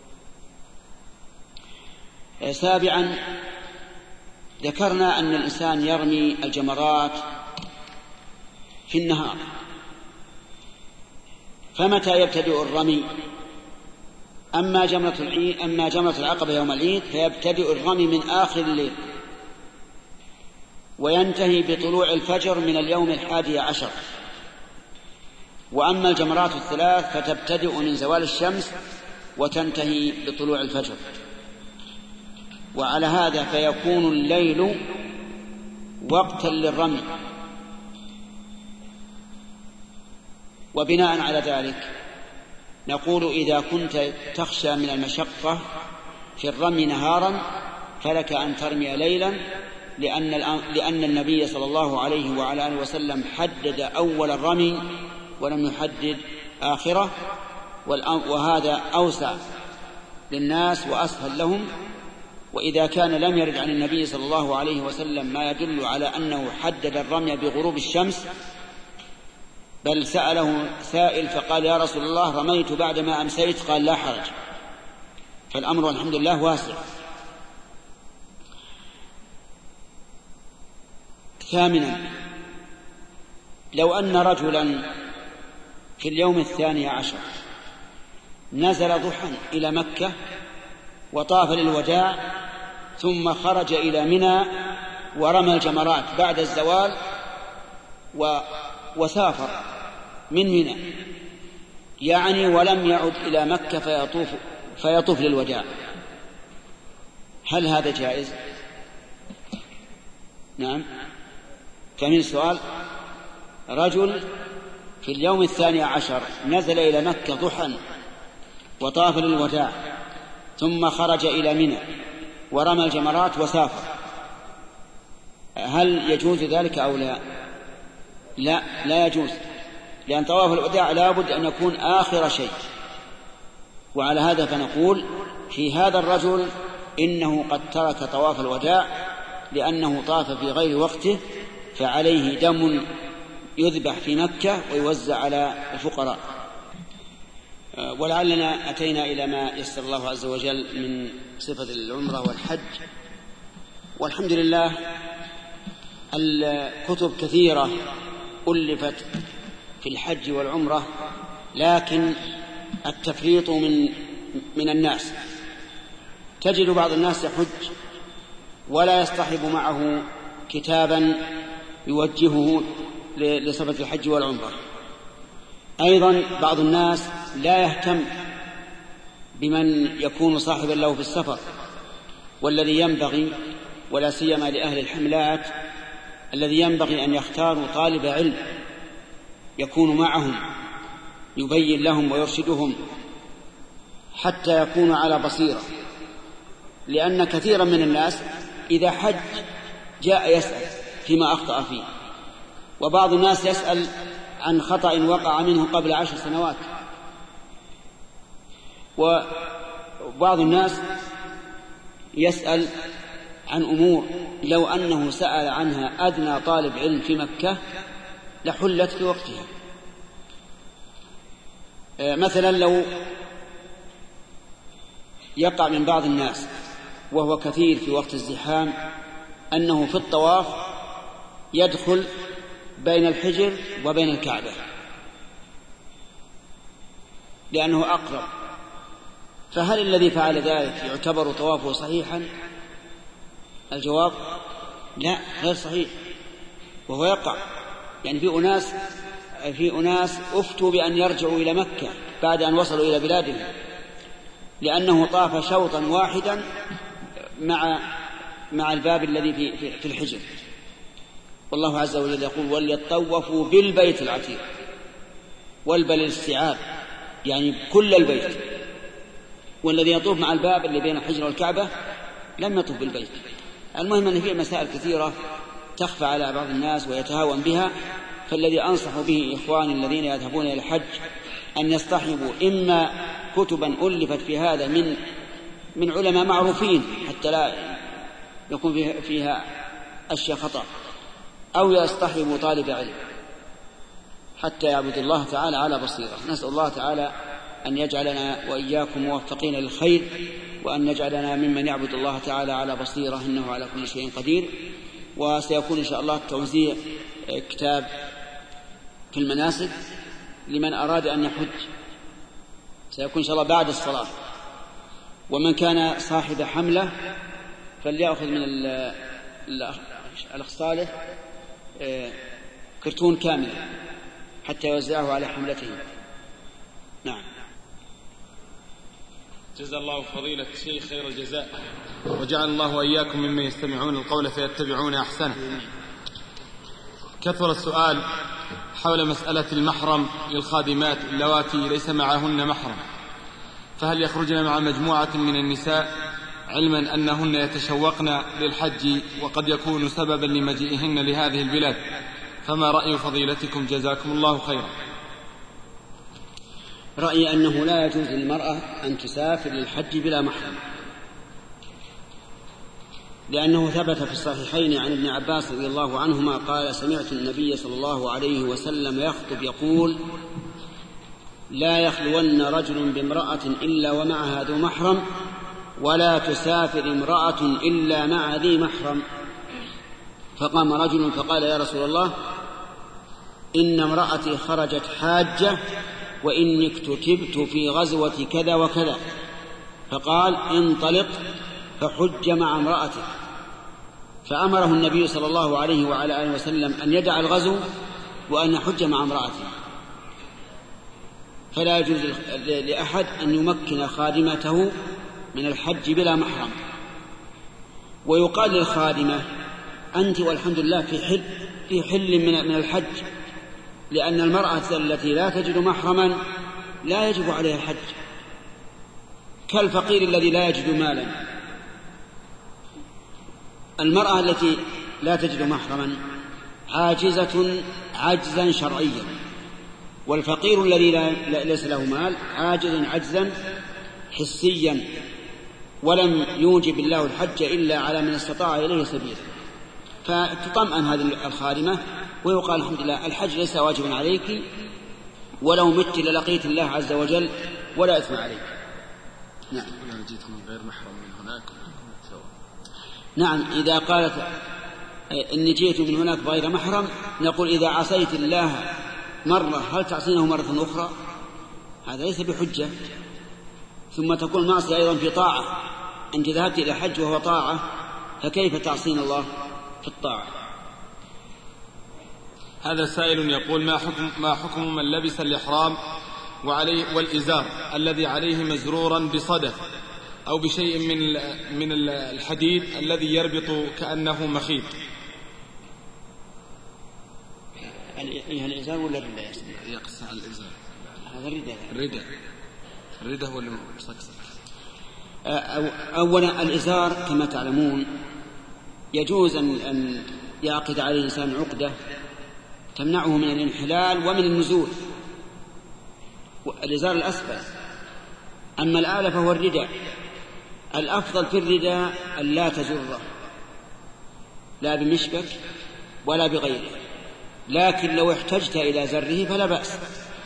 سابعا، ذكرنا أن الإنسان يرمي الجمرات في النهار، فمتى يبتدئ الرمي؟ أما جمرة العيد أما جمرة العقبة يوم العيد فيبتدئ الرمي من آخر الليل وينتهي بطلوع الفجر من اليوم الحادي عشر. وأما الجمرات الثلاث فتبتدئ من زوال الشمس وتنتهي بطلوع الفجر. وعلى هذا فيكون الليل وقتا للرمي. وبناء على ذلك نقول إذا كنت تخشى من المشقة في الرمي نهارا فلك أن ترمي ليلا، لأن, لأن النبي صلى الله عليه وعلى آله وسلم حدد أول الرمي ولم يحدد آخره، وهذا أوسع للناس وأسهل لهم. وإذا كان لم يرد عن النبي صلى الله عليه وسلم ما يدل على أنه حدد الرمي بغروب الشمس، بل سأله سائل فقال يا رسول الله رميت بعدما أمسيت، قال لا حرج. فالأمر الحمد لله واسع. ثامنا، لو أن رجلا في اليوم الثاني عشر نزل ضحى إلى مكة وطاف للوداع ثم خرج إلى منى ورمى الجمرات بعد الزوال و... وسافر من منى، يعني ولم يعد إلى مكة فيطوف, فيطوف للوداع، هل هذا جائز؟ نعم. فمن السؤال، رجل في اليوم الثاني عشر نزل إلى مكة ضحى وطاف للوداع ثم خرج إلى منى ورمى الجمرات وسافر، هل يجوز ذلك أو لا؟ لا، لا يجوز، لأن طواف الوداع لا بد أن يكون آخر شيء. وعلى هذا فنقول في هذا الرجل إنه قد ترك طواف الوداع لأنه طاف في غير وقته، فعليه دم يذبح في مكة ويوزع على الفقراء. ولعلنا أتينا إلى ما يسر الله عز وجل من صفة العمرة والحج، والحمد لله الكتب كثيرة ألفت في الحج والعمرة، لكن التفريط من من الناس. تجد بعض الناس يحج ولا يصطحب معه كتابا يوجهه لصفة الحج والعمرة. أيضا بعض الناس لا يهتم بمن يكون صاحبا له في السفر، والذي ينبغي ولا سيما لأهل الحملات الذي ينبغي أن يختاروا طالب علم يكون معهم يبين لهم ويرشدهم حتى يكونوا على بصيرة، لأن كثيرا من الناس إذا حج جاء يسأل فيما أخطأ فيه، وبعض الناس يسأل عن خطأ وقع منه قبل عشر سنوات، وبعض الناس يسأل عن أمور لو أنه سأل عنها أدنى طالب علم في مكة لحلت في وقتها. مثلا لو يقع من بعض الناس وهو كثير في وقت الزحام أنه في الطواف يدخل بين الحجر وبين الكعبة لأنه أقرب، فهل الذي فعل ذلك يعتبر طوافه صحيحا؟ الجواب لا، غير صحيح، وهو يقع. يعني في أناس في أناس أفتوا بأن يرجعوا إلى مكة بعد أن وصلوا إلى بلادهم لأنه طاف شوطا واحدا مع مع الباب الذي في في الحجر. والله عز وجل يقول وليطوفوا بالبيت العتيق، والبل الاستيعاب يعني كل البيت، والذي يطوف مع الباب اللي بين الحجر والكعبة لم يطوف بالبيت. المهم أن فيه مسائل كثيرة تخفى على بعض الناس ويتهاون بها، فالذي أنصح به إخواني الذين يذهبون إلى الحج أن يصطحبوا إما كتبا ألفت في هذا من من علماء معروفين حتى لا يكون فيها أشياء خطأ، أو يصطحب طالب علم حتى يعبد الله تعالى على بصيرة. نسأل الله تعالى أن يجعلنا وإياكم موفقين للخير، وأن يجعلنا ممن يعبد الله تعالى على بصيرة، إنه على كل شيء قدير. وسيكون إن شاء الله توزيع كتاب في المناسك لمن أراد أن يحج، سيكون إن شاء الله بعد الصلاة. ومن كان صاحب حملة فليأخذ من الأخ صالح كرتون كامل حتى يوزعه على حملته. نعم. جزا الله فضيلة الشيخ خير الجزاء، وجعل الله وإياكم ممن يستمعون القول فيتبعون أحسنه. كثر السؤال حول مسألة المحرم للخادمات اللواتي ليس معهن محرم، فهل يخرجن مع مجموعة من النساء علما أنهن يتشوقن للحج وقد يكون سببا لمجيئهن لهذه البلاد؟ فما رأي فضيلتكم جزاكم الله خيرا؟ رأيي أنه لا يجوز للمرأة أن تسافر للحج بلا محرم، لأنه ثبت في الصحيحين عن ابن عباس رضي الله عنهما قال: سمعت النبي صلى الله عليه وسلم يخطب يقول: لا يخلون رجل بامرأة إلا ومعها ذو محرم، ولا تسافر امرأة إلا مع ذي محرم. فقام رجل فقال: يا رسول الله، إن امرأتي خرجت حاجة وإني اكتتبت في غزوة كذا وكذا. فقال: انطلق فحج مع امرأتك. فأمره النبي صلى الله عليه وعلى آله وسلم أن يدع الغزو وأن يحج مع امرأته. فلا يجوز لأحد أن يمكن خادمته من الحج بلا محرم. ويقال للخادمة: أنت والحمد لله في حل في حل من الحج، لأن المرأة التي لا تجد محرما لا يجب عليها الحج، كالفقير الذي لا يجد مالا. المرأة التي لا تجد محرما عاجزة عجزا شرعيا، والفقير الذي ليس له مال عاجز عجزا حسيا، ولم يوجب الله الحج إلا على من استطاع إليه سبيلا. فتطمئن هذه الخادمة ويقال: الحمد لله، الحج ليس واجبا عليك، ولو مت للقيت الله عز وجل ولا إثم عليك. نعم. جيت من غير محرم من هناك. نعم، إذا قالت إني جئت من هناك بغير محرم، نقول: إذا عصيت الله مرة هل تعصينه مرة أخرى؟ هذا ليس بحجة. ثم تكون المعصية أيضا في طاعة، أنت ذهبت إلى حج وهو طاعة، فكيف تعصين الله في الطاعة؟ هذا سائل يقول: ما حكم, ما حكم من لبس الإحرام وعليه والإزار الذي عليه مزرورا بصدف أو بشيء من من الحديد الذي يربط كأنه مخيط؟ الإزار ولا الرداء؟ يقص الإزار. هذا الرداء. الرداء الرداء هو المصكصك. أولا الإزار كما تعلمون يجوز أن يعقد عليه الإنسان عقدة تمنعه من الانحلال ومن النزول، الإزار الأسفل. أما الآلة فهو الرداء. الأفضل في الرداء أن لا تزره، لا بمشبك ولا بغيره، لكن لو احتجت إلى زره فلا بأس.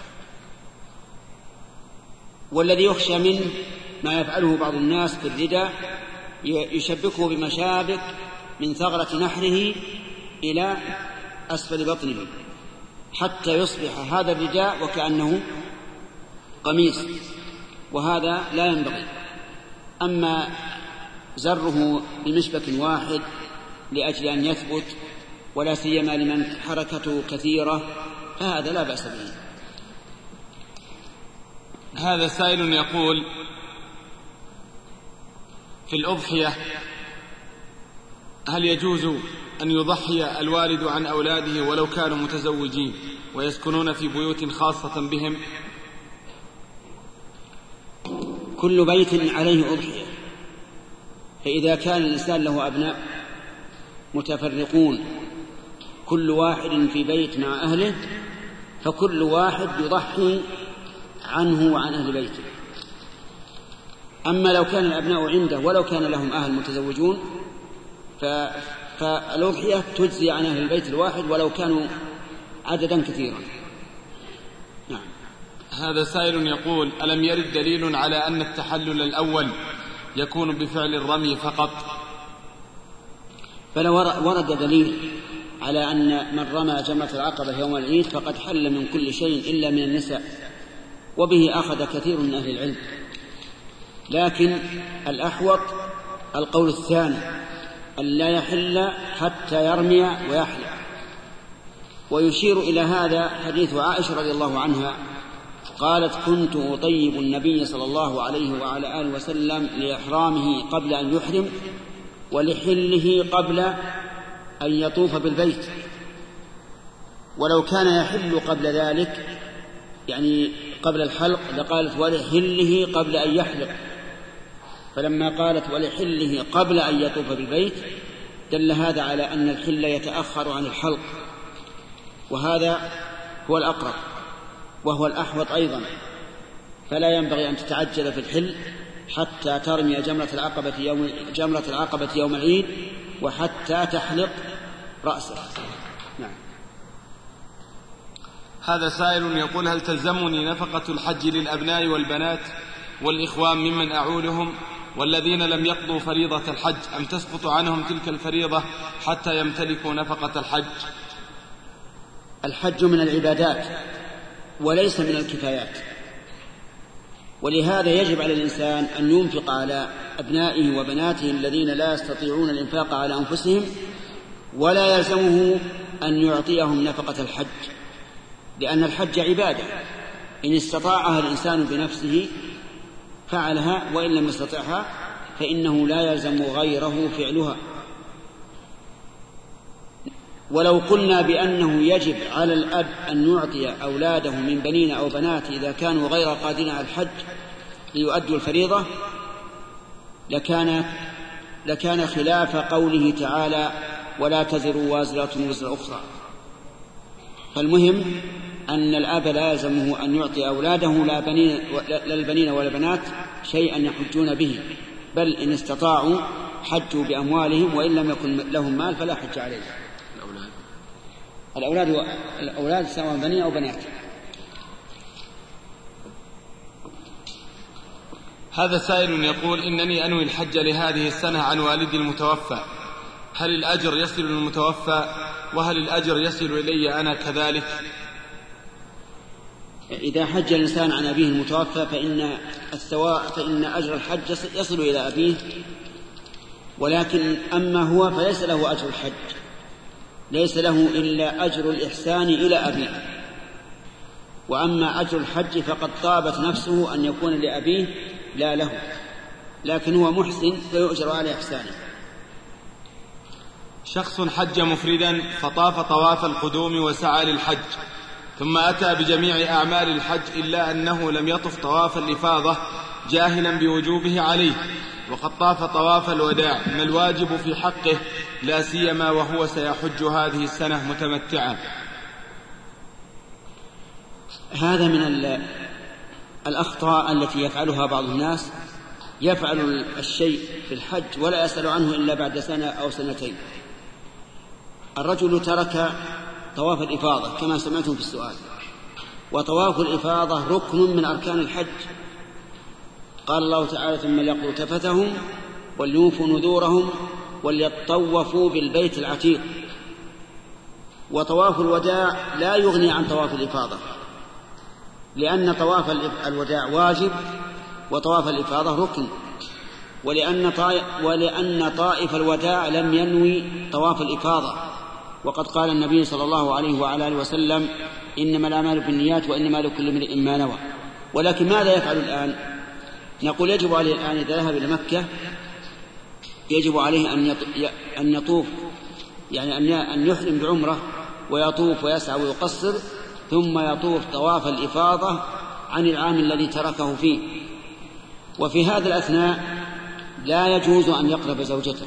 والذي يخشى منه ما يفعله بعض الناس في الرداء، يشبكه بمشابك من ثغرة نحره إلى أسفل بطنه حتى يصبح هذا الرداء وكأنه قميص، وهذا لا ينبغي. أما زره بمشبك واحد لأجل أن يثبت، ولا سيما لمن حركته كثيرة، فهذا لا بأس به. هذا سائل يقول: في الأضحية هل يجوز أن يضحي الوالد عن أولاده ولو كانوا متزوجين ويسكنون في بيوت خاصة بهم؟ كل بيت عليه أضحية، فإذا كان الإنسان له أبناء متفرقون كل واحد في بيت مع أهله، فكل واحد يضحي عنه وعن أهل بيته. أما لو كان الأبناء عنده ولو كان لهم أهل متزوجون فالأضحية تجزي عن أهل البيت الواحد ولو كانوا عددا كثيرا. نعم. هذا سائل يقول: ألم يرد دليل على أن التحلل الأول يكون بفعل الرمي فقط؟ فلو ورد دليل على أن من رمى جمرة العقبة يوم العيد فقد حل من كل شيء إلا من النساء، وبه أخذ كثير من أهل العلم، لكن الأحوط القول الثاني أن لا يحل حتى يرمي ويحلق. ويشير إلى هذا حديث عائشة رضي الله عنها قالت: كنت أطيب النبي صلى الله عليه وعلى آله وسلم لإحرامه قبل أن يحرم ولحله قبل أن يطوف بالبيت، ولو كان يحل قبل ذلك يعني قبل الحلق لقالت ولحله قبل أن يحلق، فلما قالت ولحله قبل أن يطوف بالبيت دل هذا على أن الحل يتأخر عن الحلق، وهذا هو الأقرب وهو الأحوط أيضا، فلا ينبغي أن تتعجل في الحل حتى ترمي جمرة العقبة يوم, جمرة العقبة يوم العيد وحتى تحلق رأسه. نعم. هذا سائل يقول: هل تلزمني نفقة الحج للأبناء والبنات والإخوان ممن أعولهم والذين لم يقضوا فريضة الحج، أم تسقط عنهم تلك الفريضة حتى يمتلكوا نفقة الحج؟ الحج من العبادات وليس من الكفايات، ولهذا يجب على الإنسان أن ينفق على أبنائه وبناته الذين لا يستطيعون الإنفاق على أنفسهم، ولا يلزمه أن يعطيهم نفقة الحج، لأن الحج عبادة إن استطاعها الإنسان بنفسه فعلها، وإن لم يستطعها فإنه لا يلزم غيره فعلها. ولو قلنا بأنه يجب على الأب أن يعطي أولاده من بنين أو بنات إذا كانوا غير قادرين على الحج ليؤدوا الفريضة لكان, لكان خلاف قوله تعالى: ولا تزر وازرة وزر أخرى. فالمهم أن الأب لا يلزمه أن يعطي أولاده لا البنين ولا بنات شيئا يحجون به، بل إن استطاعوا حجوا بأموالهم، وإن لم يكن لهم مال فلا حج عليهم. الأولاد الأولاد, الأولاد سواء بنين أو بنات. هذا سائل يقول: إنني أنوي الحج لهذه السنة عن والدي المتوفى، هل الأجر يصل للمتوفى وهل الأجر يصل إلي أنا كذلك؟ إذا حج الإنسان عن أبيه المتوفى فإن الثواب فإن أجر الحج يصل إلى أبيه، ولكن أما هو فليس له أجر الحج، ليس له إلا أجر الإحسان إلى أبيه. وأما أجر الحج فقد طابت نفسه أن يكون لأبيه لا له، لكن هو محسن فيؤجر على إحسانه. شخص حج مفردا فطاف طواف القدوم وسعى للحج، ثم أتى بجميع أعمال الحج إلا أنه لم يطف طواف الإفاضة جاهلا بوجوبه عليه، وقد طاف طواف الوداع، ما الواجب في حقه لا سيما وهو سيحج هذه السنة متمتعا؟ هذا من الأخطاء التي يفعلها بعض الناس، يفعل الشيء في الحج ولا يسأل عنه إلا بعد سنة أو سنتين. الرجل ترك طواف الإفاضة كما سمعتم في السؤال، وطواف الإفاضة ركن من أركان الحج. قال الله تعالى: ثم ليقضوا تفثهم وليوفوا نذورهم وليطوفوا بالبيت العتيق. وطواف الوداع لا يغني عن طواف الإفاضة، لأن طواف الوداع واجب وطواف الإفاضة ركن، ولأن طائف, ولأن طائف الوداع لم ينوي طواف الإفاضة، وقد قال النبي صلى الله عليه وعلى آله وسلم: إنما الأعمال بالنيات وإنما لكل امرئ ما نوى. ولكن ماذا يفعل الآن؟ نقول يجب عليه الآن إذا ذهب إلى مكة يجب عليه أن يطوف، يعني أن يحرم بعمرة ويطوف ويسعى ويقصر، ثم يطوف طواف الإفاضة عن العام الذي تركه فيه. وفي هذا الأثناء لا يجوز أن يقرب زوجته.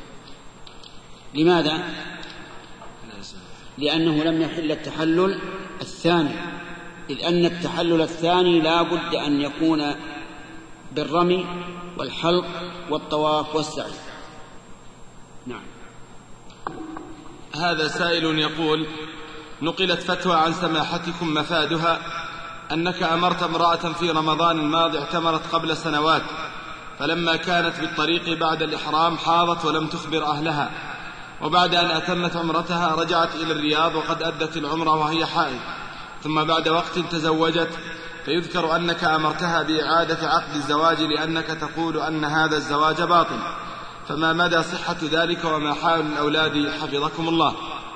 لماذا؟ لأنه لم يحل التحلل الثاني، إذ أن التحلل الثاني لا بد أن يكون بالرمي والحلق والطواف والسعي. نعم. هذا سائل يقول: نقلت فتوى عن سماحتكم مفادها أنك أمرت امرأة في رمضان الماضي اعتمرت قبل سنوات، فلما كانت بالطريق بعد الإحرام حاضت ولم تخبر أهلها، وبعد أن أتمت عمرتها رجعت إلى الرياض وقد أدت العمرة وهي حائض، ثم بعد وقت تزوجت، فيذكر أنك أمرتها بإعادة عقد الزواج لأنك تقول أن هذا الزواج باطل، فما مدى صحة ذلك وما حال الأولاد حفظكم الله؟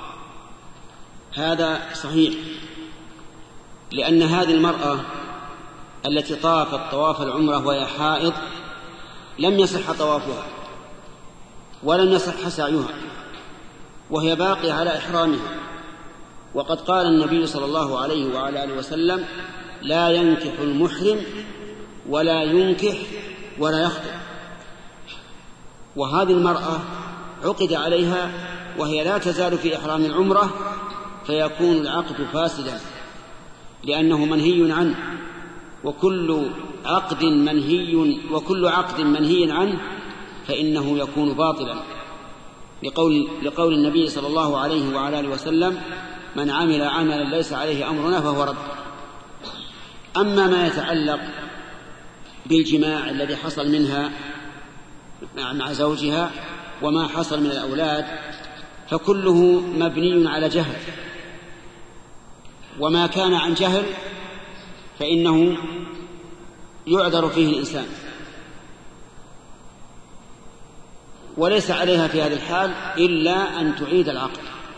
هذا صحيح، لأن هذه المرأة التي طافت طواف العمرة وهي حائض لم يصح طوافها ولم يصح سعيها، وهي باقية على إحرامها، وقد قال النبي صلى الله عليه وعلى آله وسلم: لا ينكح المحرم ولا ينكح ولا يخطب. وهذه المرأة عقد عليها وهي لا تزال في إحرام العمرة، فيكون العقد فاسدا لأنه منهي عنه، وكل عقد منهي وكل عقد منهي عنه فإنه يكون باطلا، لقول, لقول النبي صلى الله عليه وعلى آله وسلم: من عمل عملا ليس عليه أمرنا فهو رد. أما ما يتعلق بالجماع الذي حصل منها مع زوجها وما حصل من الأولاد فكله مبني على جهل، وما كان عن جهل فإنه يعذر فيه الإنسان، وليس عليها في هذه الحال إلا أن تعيد العقد،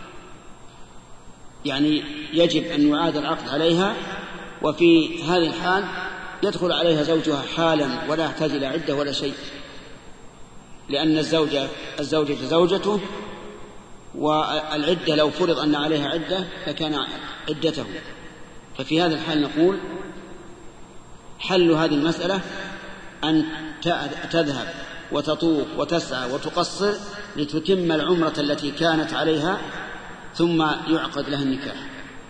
يعني يجب أن يعاد العقد عليها، وفي هذه الحال يدخل عليها زوجها حالا ولا يحتاج إلى عدة ولا شيء، لأن الزوجة الزوجة زوجته، والعدة لو فرض أن عليها عدة فكان عدته. ففي هذا الحال نقول حل هذه المسألة أن تذهب وتطوف وتسعى وتقصر لتتم العمرة التي كانت عليها ثم يعقد لها النكاح.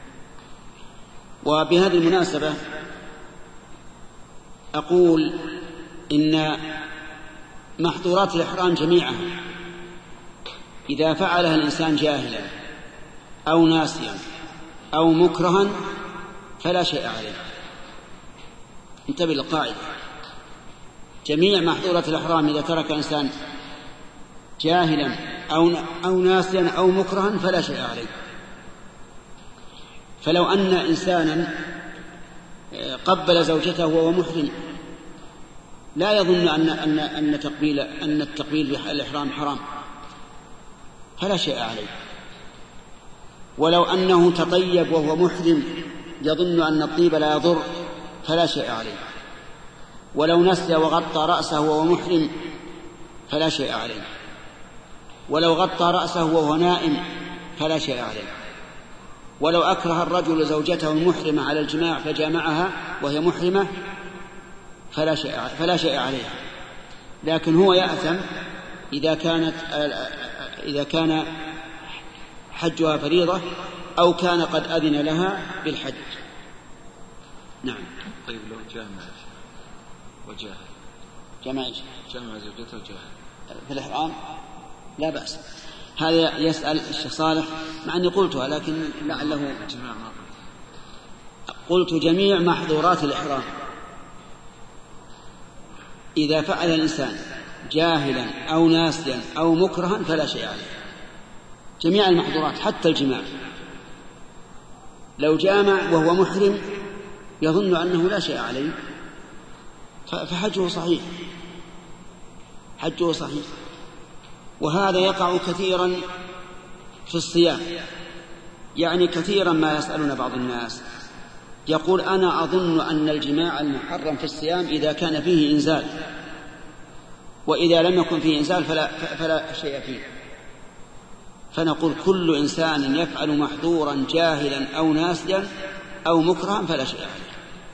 وبهذه المناسبة أقول إن محظورات الإحرام جميعها إذا فعلها الإنسان جاهلا أو ناسيا أو مكرها فلا شيء عليه. انتبه للقاعدة: جميع محظورات الإحرام إذا ترك إنسان جاهلا أو, أو ناسيا أو مكرها فلا شيء عليه. فلو أن إنسانا قبل زوجته وهو محرم لا يظن أن, أن, أن, تقبيل أن التقبيل بالإحرام حرام فلا شيء عليه. ولو أنه تطيب وهو محرم يظن أن الطيب لا يضر فلا شيء عليه. ولو نسي وغطى رأسه وهو محرم فلا شيء عليه. ولو غطى رأسه وهو نائم فلا شيء عليه. ولو أكره الرجل زوجته المحرمة على الجماع فجامعها وهي محرمة فلا شيء فلا شيء عليها. لكن هو يأثم إذا كانت إذا كان حجها فريضة أو كان قد أذن لها بالحج. نعم. طيب لو جامع وجاهل جامع جامع زوجته وجاهل في الإحرام لا بأس. هذا يسأل الشيخ صالح مع أني قلتها لكن لعله قلت جميع محظورات الإحرام إذا فعل الإنسان جاهلا أو ناسيا أو مكرها فلا شيء عليه. جميع المحظورات حتى الجماع. لو جامع وهو محرم يظن أنه لا شيء عليه فحجه صحيح حجه صحيح. وهذا يقع كثيرا في الصيام. يعني كثيرا ما يسألنا بعض الناس يقول أنا أظن أن الجماع المحرم في الصيام إذا كان فيه إنزال، وإذا لم يكن فيه إنزال فلا, فلا شيء فيه. فنقول كل إنسان يفعل محظورا جاهلا أو ناسيا أو مكرها فلا شيء عليه.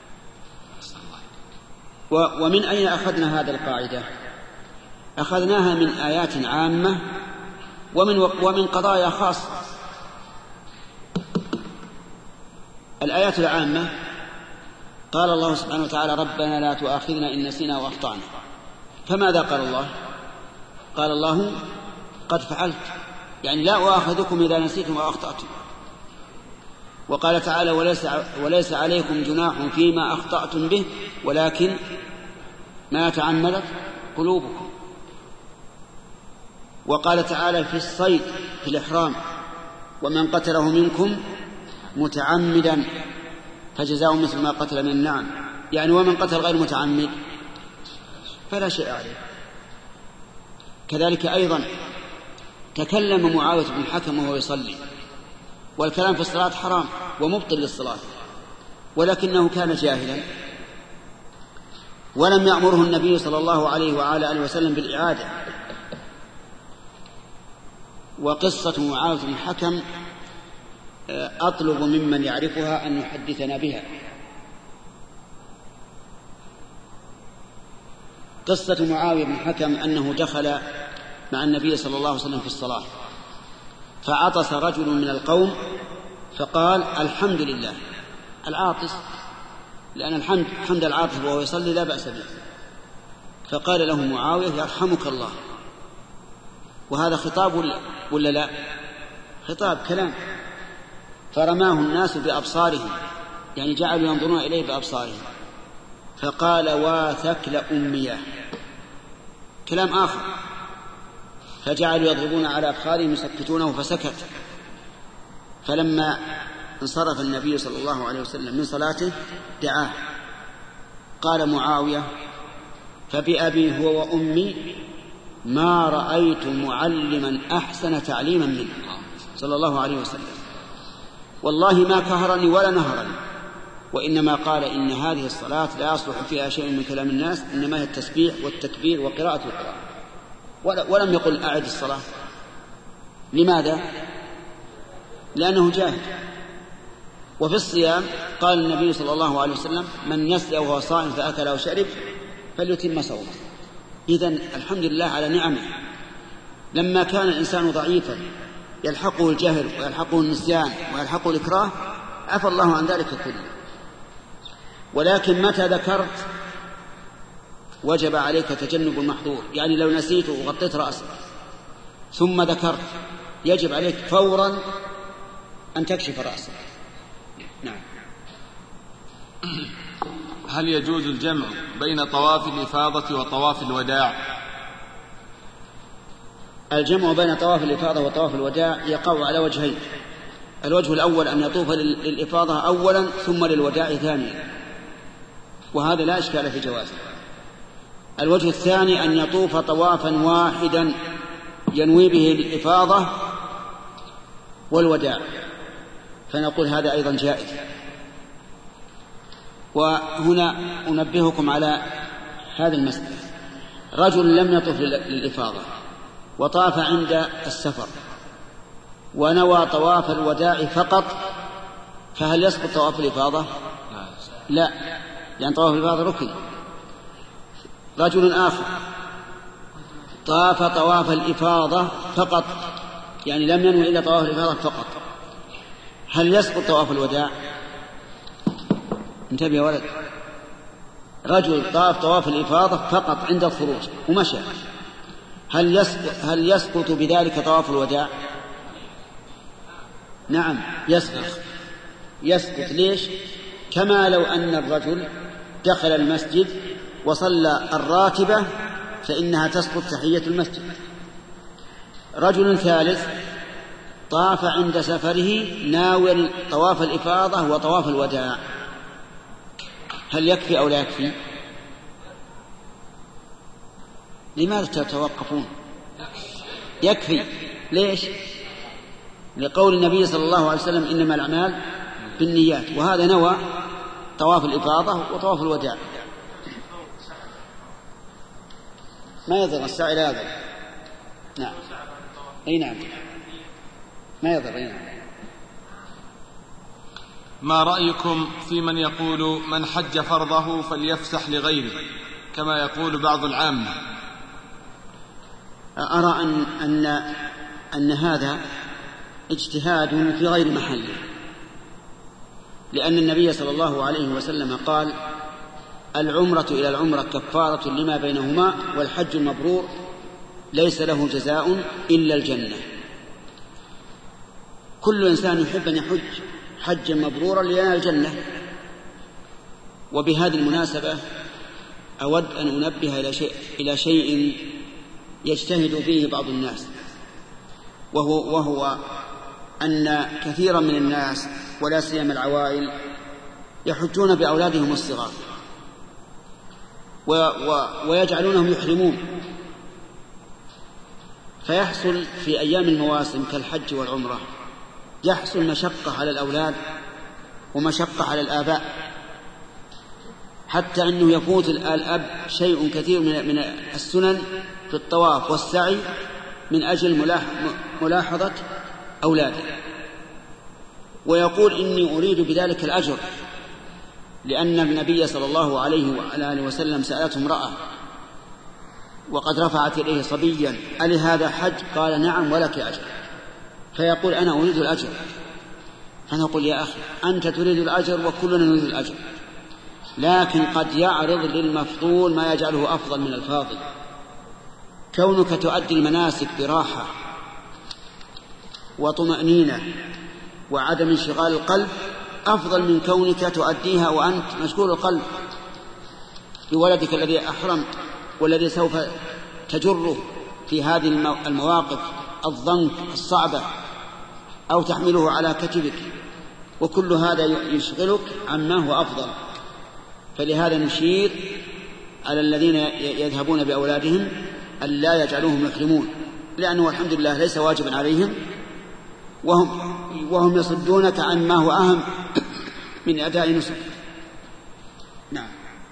ومن أين أخذنا هذا القاعدة؟ أخذناها من آيات عامة ومن, ومن قضايا خاصة. الآيات العامة قال الله سبحانه وتعالى ربنا لا تؤاخذنا إن نسينا وأخطأنا. فماذا قال الله؟ قال الله قد فعلت يعني لا أؤاخذكم إذا نسيتم أو أخطأتم. وقال تعالى وليس, وليس عليكم جناح فيما أخطأتم به ولكن ما تعمدت قلوبكم. وقال تعالى في الصيد في الإحرام ومن قتله منكم متعمدا فجزاء مثل ما قتل من النعم، يعني ومن قتل غير متعمد فلا شيء عليه. كذلك أيضا تكلم معاوية بن الحكم وهو يصلي، والكلام في الصلاة حرام ومبطل للصلاة، ولكنه كان جاهلا ولم يأمره النبي صلى الله عليه وعلى آله وسلم بالإعادة. وقصة معاوية بن الحكم أطلب ممن يعرفها أن يحدثنا بها. قصة معاوية بن الحكم أنه دخل مع النبي صلى الله عليه وسلم في الصلاة فعطس رجل من القوم فقال الحمد لله. العاطس لأن الحمد حمد العاطس وهو يصلي لا بأس به. فقال له معاوية يرحمك الله. وهذا خطاب ولا, ولا لا؟ خطاب كلام. فرماه الناس بأبصارهم، يعني جعلوا ينظرون إليه بأبصارهم. فقال واثكل أمياه، كلام آخر. فجعلوا يضربون على أبخارهم يسكتونه فسكت. فلما انصرف النبي صلى الله عليه وسلم من صلاته دعاه. قال معاوية فبأبي هو وأمي ما رأيت معلما أحسن تعليما منه صلى الله عليه وسلم، والله ما كهرني ولا نهرني، وإنما قال إن هذه الصلاة لا يصلح فيها شيء من كلام الناس، إنما هي التسبيح والتكبير وقراءة القرآن، ولم يقل أعد الصلاة. لماذا؟ لأنه جاهل. وفي الصيام قال النبي صلى الله عليه وسلم من نسي وهو صائم فأكل أو شرب فليتم صومه. إذن الحمد لله على نعمه. لما كان الإنسان ضعيفا يلحقه الجهل ويلحقه النسيان ويلحقه الإكراه عفى الله عن ذلك كله. ولكن متى ذكرت وجب عليك تجنب المحظور، يعني لو نسيت وغطيت رأسك ثم ذكرت يجب عليك فورا أن تكشف رأسك. نعم. هل يجوز الجمع بين طواف الإفاضة وطواف الوداع؟ الجمع بين طواف الإفاضة وطواف الوداع يقع على وجهين. الوجه الأول أن يطوف للإفاضة أولا ثم للوداع ثانيا، وهذا لا إشكال في جوازه. الوجه الثاني أن يطوف طوافا واحدا ينوي به الإفاضة والوداع، فنقول هذا أيضا جائز. وهنا أنبهكم على هذا المسألة. رجل لم يطف للإفاضة وطاف عند السفر ونوى طواف الوداع فقط، فهل يسقط طواف الإفاضة؟ لا، لأن طواف الإفاضة ركن. رجل آخر طاف طواف الإفاضة فقط، يعني لم ينوي إلا طواف الإفاضة فقط، هل يسقط طواف الوداع؟ انتبه يا ولد. رجل طاف طواف الإفاضة فقط عند الخروج ومشى، هل يسقط, هل يسقط بذلك طواف الوداع؟ نعم يسقط. يسقط ليش؟ كما لو أن الرجل دخل المسجد وصلى الراتبة فإنها تسقط تحية المسجد. رجل ثالث طاف عند سفره ناوي طواف الإفاضة وطواف الوداع، هل يكفي أو لا يكفي؟ لماذا تتوقفون؟ يكفي. ليش؟ لقول النبي صلى الله عليه وسلم إنما الأعمال بالنيات، وهذا نوى طواف الإفاضة وطواف الوداع. ما يضر السائل هذا. نعم أي نعم ما يضر. أي نعم. ما رأيكم في من يقول من حج فرضه فليفسح لغيره كما يقول بعض العامة؟ أرى أن, أن, أن هذا اجتهاد في غير محله، لأن النبي صلى الله عليه وسلم قال العمرة إلى العمرة كفارة لما بينهما، والحج المبرور ليس له جزاء إلا الجنة. كل إنسان يحب أن يحج حجا مبرورا لينال الجنة. وبهذه المناسبة أود أن أنبه إلى شيء, إلى شيء يجتهد فيه بعض الناس، وهو, وهو أن كثيرا من الناس ولا سيما العوائل يحجون بأولادهم الصغار و و ويجعلونهم يحرمون، فيحصل في أيام المواسم كالحج والعمرة يحصل مشقة على الأولاد ومشقة على الآباء، حتى أنه يفوت الأب شيء كثير من السنن في الطواف والسعي من أجل ملاحظة أولاده، ويقول إني أريد بذلك الأجر، لأن النبي صلى الله عليه وآله وسلم سألته امرأة وقد رفعت إليه صبيا: ألي هذا حج؟ قال: نعم ولك أجر. فيقول: أنا أريد الأجر. فنقول: يا أخي أنت تريد الأجر وكلنا نريد الأجر، لكن قد يعرض للمفضول ما يجعله أفضل من الفاضل. كونك تؤدي المناسك براحة وطمأنينة وعدم انشغال القلب أفضل من كونك تؤديها وأنت مشغول القلب بولدك الذي أحرمت والذي سوف تجره في هذه المواقف الضنك الصعبة أو تحمله على كتفك، وكل هذا يشغلك عما هو أفضل. فلهذا نشير على الذين يذهبون بأولادهم أن لا يجعلوهم يحرمون، لأنه الحمد لله ليس واجبا عليهم، وهم, وهم يصدونك عن ما هو أهم من أداء نسك. نعم.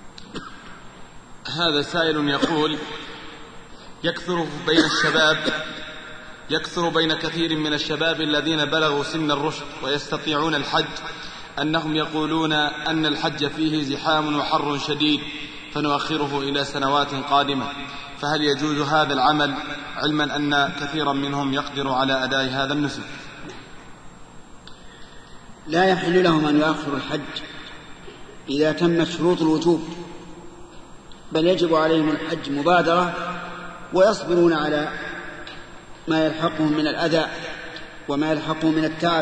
هذا سائل يقول: يكثر بين الشباب يكثر بين كثير من الشباب الذين بلغوا سن الرشد ويستطيعون الحج أنهم يقولون أن الحج فيه زحام وحر شديد فنؤخره إلى سنوات قادمة، فهل يجوز هذا العمل علما أن كثيرا منهم يقدر على أداء هذا النسك؟ لا يحل لهم أن يؤخروا الحج إذا تمت شروط الوجوب، بل يجب عليهم الحج مبادرة ويصبرون على ما يلحقهم من الأذى وما يلحقهم من التعب.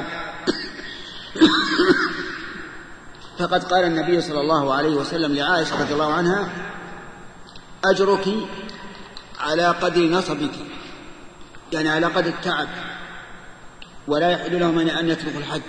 فقد قال النبي صلى الله عليه وسلم لعائشة رضي الله عنها: أجرك على قدر نصبك، يعني على قدر التعب، ولا يحل لهم أن يتركوا الحج.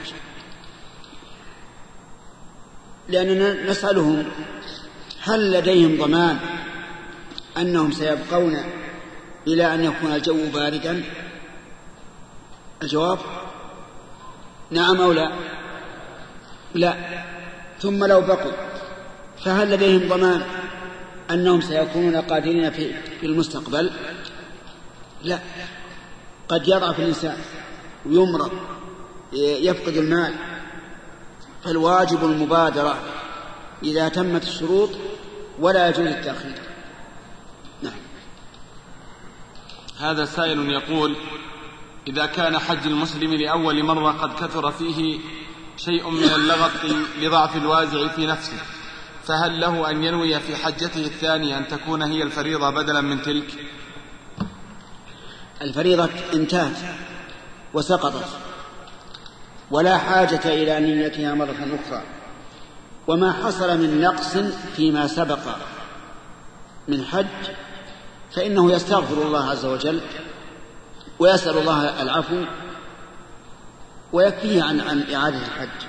لأننا نسألهم: هل لديهم ضمان أنهم سيبقون إلى أن يكون الجو باردا؟ الجواب: نعم أو لا؟ لا. ثم لو بقوا فهل لديهم ضمان أنهم سيكونون قادرين في المستقبل؟ لا. قد يضعف الإنسان ويمرض يفقد المال، فالواجب المبادرة إذا تمت الشروط ولا يجوز التأخير. نعم. هذا سائل يقول: إذا كان حج المسلم لأول مرة قد كثر فيه شيء من اللغط لضعف الوازع في نفسه، فهل له أن ينوي في حجته الثانية أن تكون هي الفريضة بدلا من تلك؟ الفريضة انتهت وسقطت ولا حاجة إلى نيتها مرة أخرى، وما حصل من نقص فيما سبق من حج فإنه يستغفر الله عز وجل ويسأل الله العفو ويكفيه عن, عن إعادة الحج.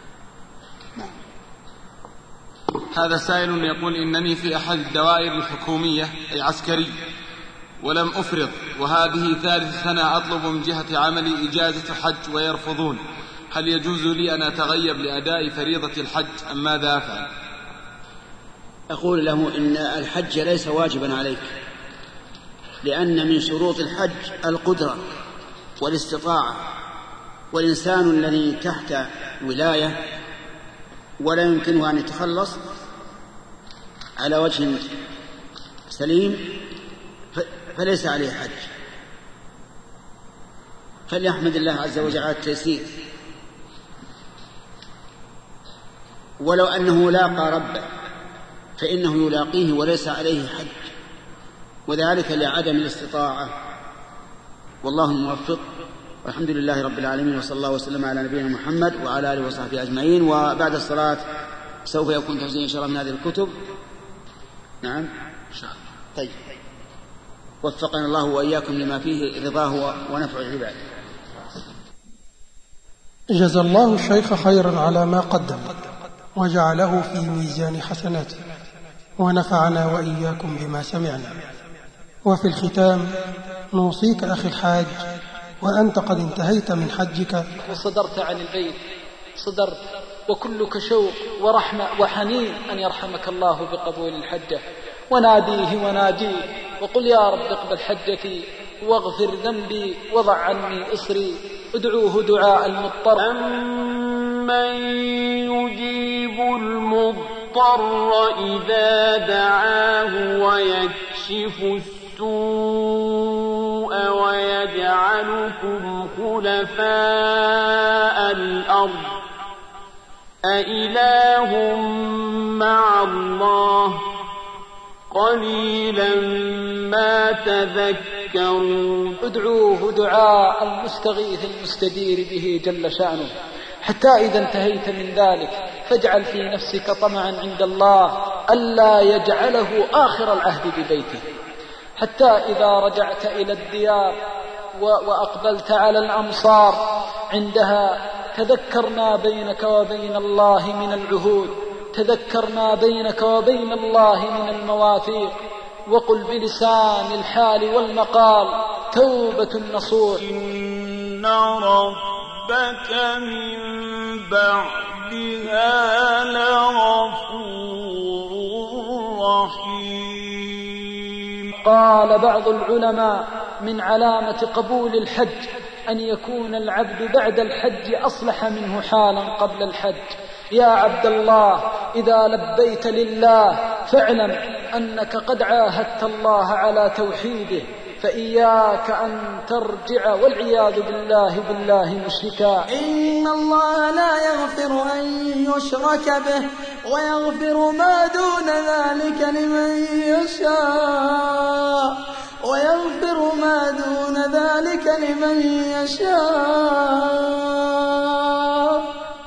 هذا سائل يقول: إنني في أحد الدوائر الحكومية أي عسكري ولم أفرض، وهذه ثالث سنة أطلب من جهة عملي إجازة حج ويرفضون، هل يجوز لي أن أتغيب لأداء فريضة الحج أم ماذا أفعل؟ أقول له إن الحج ليس واجبا عليك، لأن من شروط الحج القدرة والاستطاعة، والإنسان الذي تحت ولاية ولا يمكنه أن يتخلص على وجه سليم فليس عليه حج، فليحمد الله عز وجل على التيسير، ولو أنه لاقى ربه فإنه يلاقيه وليس عليه حج، وذلك لعدم الاستطاعة، والله الموفق والحمد لله رب العالمين، وصلى الله وسلم على نبينا محمد وعلى آله وصحبه أجمعين. وبعد الصلاة سوف يكون توزيع إن شاء الله من هذه الكتب. نعم إن شاء الله. طيب، وفقنا الله وإياكم لما فيه رضاه ونفع العباد. جزا الله الشيخ خيرا على ما قدم وجعله في ميزان حسناته، ونفعنا وإياكم بما سمعنا. وفي الختام نوصيك أخي الحاج، وأنت قد انتهيت من حجك وصدرت عن البيت، صدرت وكلك شوق ورحمة وحنين أن يرحمك الله بقبول الحجة، وناديه وناديه وقل يا رب اقبل حجتي واغفر ذنبي وضع عني إصري. ادعوه دعاء المضطر. أمن يجيب المضطر إذا دعاه ويكشف السوء ويجعلكم خلفاء الأرض أإله مع الله قليلا ما تذكرون. ادعوه دعاء المستغيث المستجير به جل شأنه، حتى إذا انتهيت من ذلك فاجعل في نفسك طمعا عند الله ألا يجعله آخر العهد ببيته، حتى إذا رجعت إلى الديار وأقبلت على الأمصار عندها تذكرنا بينك وبين الله من العهود، تذكرنا بينك وبين الله من المواثيق، وقل بلسان الحال والمقال توبة نصوح. إن ربك من بعدها لغفور رحيم. قال بعض العلماء من علامة قبول الحج أن يكون العبد بعد الحج أصلح منه حالا قبل الحج. يا عبد الله، إذا لبيت لله فاعلم أنك قد عاهدت الله على توحيده، فإياك أن ترجع والعياذ بالله بالله مشركا. إن الله لا يغفر أن يشرك به ويغفر ما دون ذلك لمن يشاء ويغفر ما دون ذلك لمن يشاء.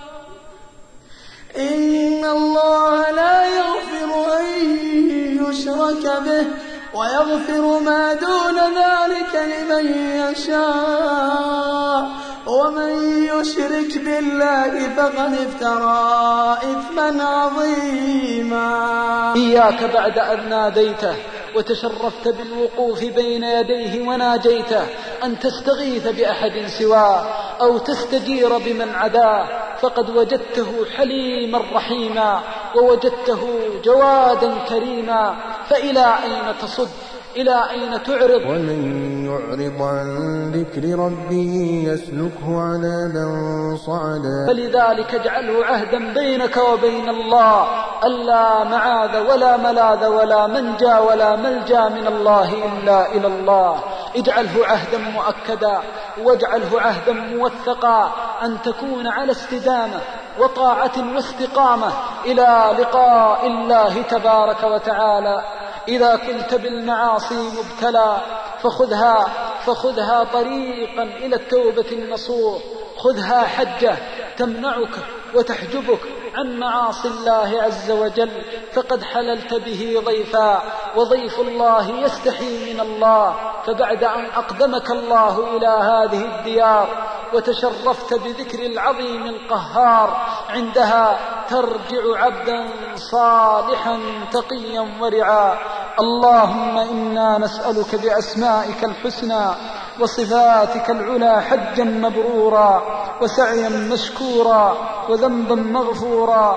إن الله لا يغفر أن يشرك به ويغفر ما دون ذلك لمن يشاء، ومن يشرك بالله فقد افترى إثما عظيما. إياك بعد أن ناديته وتشرفت بالوقوف بين يديه وناجيته أن تستغيث بأحد سواه أو تستجير بمن عداه، فقد وجدته حليما رحيما ووجدته جوادا كريما، فإلى أين تصد؟ إلى أين تعرض؟ ومن يعرض عن ذكر ربه يسلكه عذابا صعدا. فلذلك اجعله عهدا بينك وبين الله ألا معاذ ولا ملاذ ولا منجى ولا ملجى من الله إلا إلى الله. اجعله عهدا مؤكدا واجعله عهدا موثقا أن تكون على استدامة وطاعة واستقامة إلى لقاء الله تبارك وتعالى. إذا كنت بالمعاصي مبتلى فخذها فخذها طريقا إلى التوبة النصوح، خذها حجة تمنعك وتحجبك عن معاصي الله عز وجل، فقد حللت به ضيفا، وضيف الله يستحي من الله. فبعد أن أقدمك الله إلى هذه الديار وتشرفت بذكر العظيم القهار، عندها ترجع عبدا صالحا تقيا ورعا. اللهم إنا نسألك بأسمائك الحسنى وصفاتك العلى حجا مبرورا وسعيا مشكورا وذنبا مغفورا.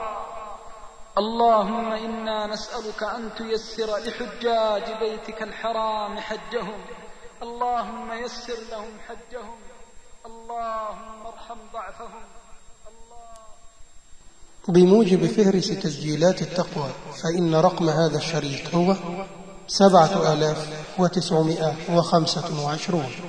اللهم إنا نسألك أن تيسر لحجاج بيتك الحرام حجهم، اللهم يسر لهم حجهم، اللهم ارحم ضعفهم. بموجب فهرس تسجيلات التقوى فإن رقم هذا الشريط هو سبعة آلاف وتسعمائة وخمسة وعشرون.